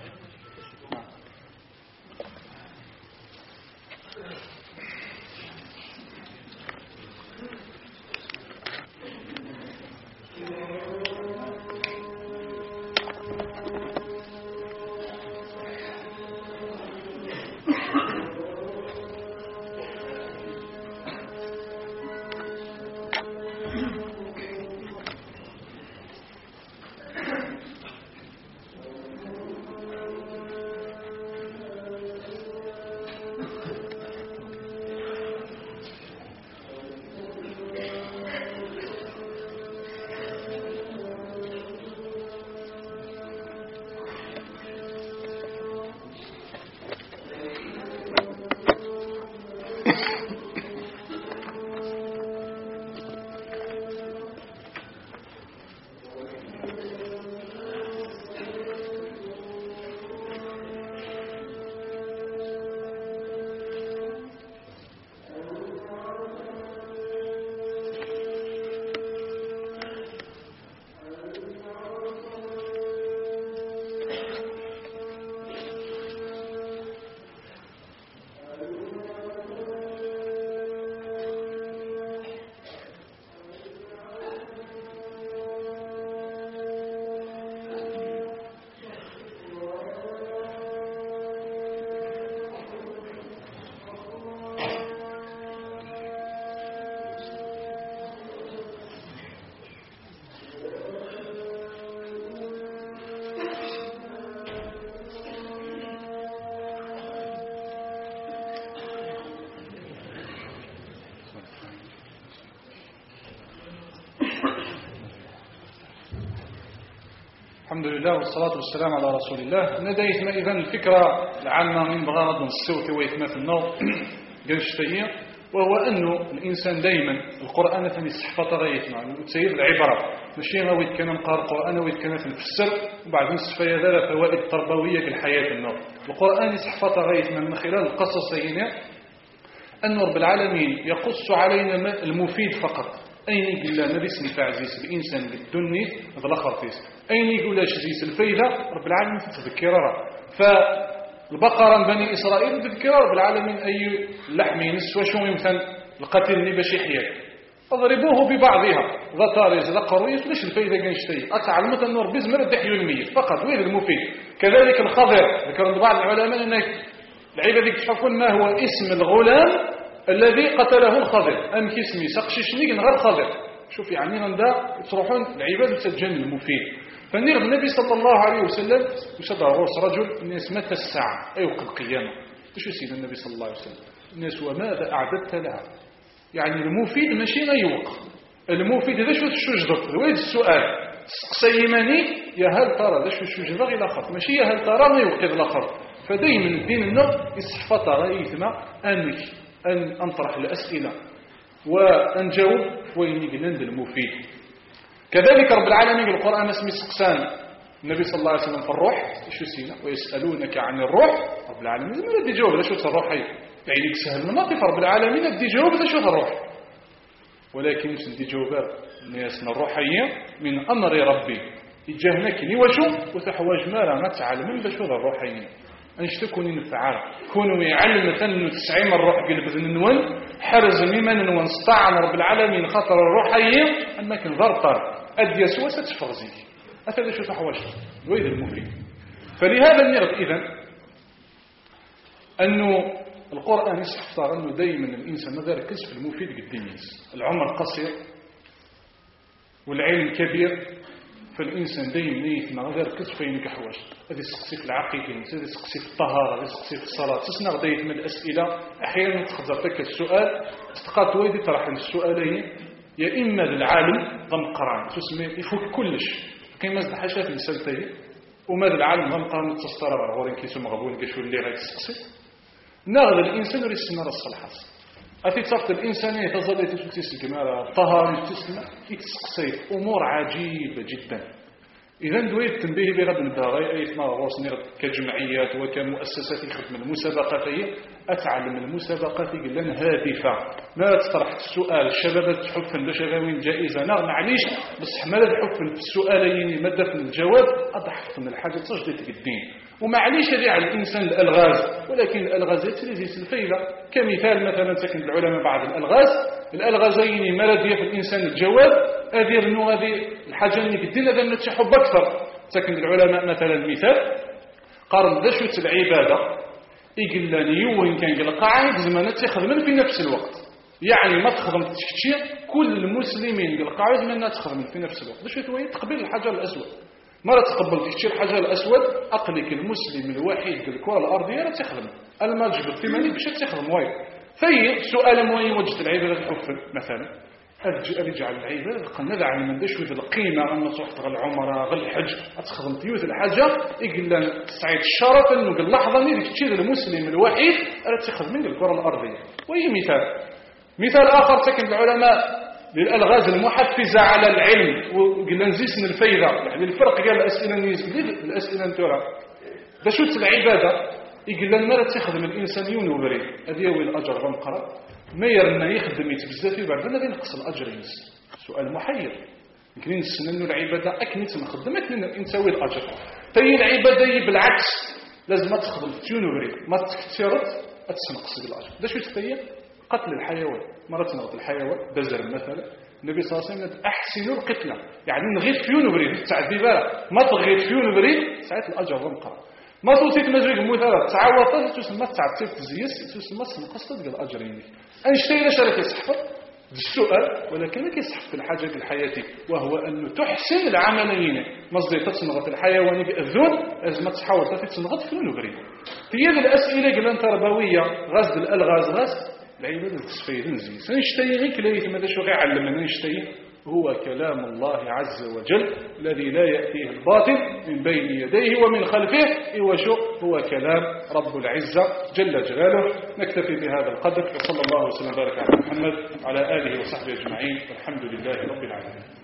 الحمد لله والصلاة والسلام على رسول الله. ندايت ما إذن الفكرة العامة من بغرض السوء ويتما في النوم قلشتية، وهو أنه الإنسان دائما القرآن ثاني الصحفة غايتنا وتسير العبرة ماشي غاوي كان نقرأ القرآن ويتكلم في الفسر وبعد نصف هذا فوائد تربوية في الحياة النوم. القرآن صحفة غايتنا من خلال القصص هنا أن رب العالمين يقص علينا المفيد فقط. أين يقول لا نبيس نفع زيس الإنسان بالدنيا هذا الأخر فيس أين يقول لا شزيس الفايدة رب العالمين تتذكرها. البقرة بني إسرائيل تذكر رب العالمين أي لحم ينس وشو يمثل القتل اللي باش يحيى اضربوه ببعضها ذا طارز ذا قرويس ليش الفايدة كنشتي أتعلمت أن ربي زمر دحيو الميت فقط وين المفيد. كذلك الخضر ذكر بعض العلماء أنك العيبة ذيك تحكون ما هو اسم الغلام الذي قتله الخضر أم كسمي سقششني غير خضر. شوف يعني غندا تروحون العباد تسجل المفيد. فنير النبي صلى الله عليه وسلم وشد غرس رجل الناس متى الساعة أي وقت القيامة. شو سيد النبي صلى الله عليه وسلم الناس وماذا أعددت لها. يعني المفيد ماشي غيوق المفيد هذا شو جدك وين السؤال سقسيماني يا هل ترى ذا شو جدك إلى آخر ماشي يا هل ترى ما يوقف الآخر. فدايما الدين النظر يصحف ترى يثمى أن أنطرح الأسئلة وأن جاوب وين يقلند المفيد. كذلك رب العالمين القرآن اسمه سقسان النبي صلى الله عليه وسلم في الروح شو سينا ويسألونك عن الروح رب العالمين ما ردي جاوب لا شو الروح هي يعني سهل مناطف رب العالمين ردي جاوب لا شو الروح ولكن ردي جاوب ناسنا الروحية من أمر ربي يجهنك وشو وتحواج ما نتعلم من بشو الروحيين أنش تكون نفعال كونوا يعلم مثلا 90 الروح قلب ذنوان حرز مما نوان استعن رب العالمين خطر الروحية أما كان ضرطر أدي يسوى ستفغزيك هذا شو تحواج ويد المفيد. فلهذا نرد إذن أنه القرآن يستحضر أنه دائما الإنسان ما يركز في المفيد قديميس. العمر قصير والعلم كبير فالإنسان دائما يثنى يركز في إنك حواج هذه سقسي في العقيدة هذه سقسي في الطهارة هذه سقسي في الصلاة تسنى غدا من الأسئلة أحيانا تخزرتك السؤال تقاط ويدي طرح السؤالين يا إما للعالم ضم قران تسمى يفوت كلش كما زد حاجات المسالتين وماذا العالم ضم قران تسترى غورين كيسو مغبون كيشو اللي غادي تسقسي ناغد الإنسان وري السنة الصالحة أتي تصفت الإنسان يتظل يتسقسي كما طهارة تسمى يتسقسي أمور عجيبة جدا. إذا دويت تنبيه بغد الباغي أي ثمار غوص كجمعيات وكمؤسسات يخدم المسابقات أتعلم المسابقات لن هادفة ما تطرح السؤال الشباب تحف لشغاوين جائزة نعم معليش بس حمالة تحف في السؤالين مادة في الجواب أضحف من الحاجة تجديد الدين ومعليش هذه على الإنسان الألغاز ولكن الألغاز يتلزيز الفايدة كمثال مثلا تكن العلماء بعض الألغازين مردية في الإنسان الجواب هذه أنه هذه الحاجة اللي الدين هذا نتشحب أكثر تكن العلماء مثلا مثال قارن ذا شوية العبادة يقلني وين كان قال قاعد زمان تخدم في نفس الوقت يعني ما تخدم تشكير كل المسلمين قال قاعد من تخدم في نفس الوقت ذا شوية تقبل الحجر الأسود مرة تقبل تشتري الحجر الأسود أقلك المسلم الوحيد الكرة الأرضية لا تخدم المجبر ثمانية باش تخدم وايد في سؤال موين وجد العبادة الحفل مثلا أرجع العبادة قلنا على من دشوا القيمة أن صحت غل العمرة غل الحج أتخدم تيوث الحاجة يقول سعيد الشرف أنه قال لحظة نيرك تشير المسلم الوحيد ألا تخدم من الكرة الأرضية. وهي مثال آخر تكن العلماء للألغاز المحفزة على العلم وقلنا نزيسن الفايدة يعني الفرق قال الأسئلة نتورا دشوت العبادة يقول لنا ما تخدم الإنسان يونبري هذه هو الأجر غنقرأ ما يرنا يخدم يتبزافي بعد هذا ينقص الأجر ينس سؤال محير يمكن نسن أنه العبادة أكنت نخدم أكن نسوي الأجر تي العبادة بالعكس لازم تخدم تيونبري ما تكترت أتسنقص بالأجر ده شو تفيا قتل الحيوان مرة نغط الحيوان بزر مثلا النبي صلى الله عليه وسلم أحسنوا القتلة يعني نغير فيونبري تعذيبها ما تغير فيونبري ساعات الأجر غنقرأ ما توصيت مزوج مثلا تعاوضت تسمى تعتيب تزيس تسمى سنقصت ديال الاجرين انشتي لا شرك يصحف السؤال ولكن ما كيصحف في الحاجه الحياتيه وهو انه تحسن العمليين مصدر تصنغط الحيواني باذون لازم تحاول تصنغط في النبري هي الاسئله قلنا تربويه غزل الالغاز غزل العباده التصفيه نزي انشتي غير كليت ماذا شو غير علمنا انشتي هو كلام الله عز وجل الذي لا يأتيه الباطل من بين يديه ومن خلفه هو كلام رب العزة جل جلاله. نكتفي بهذا القدر وصلى الله وسلم وبارك على محمد وعلى آله وصحبه أجمعين والحمد لله رب العالمين.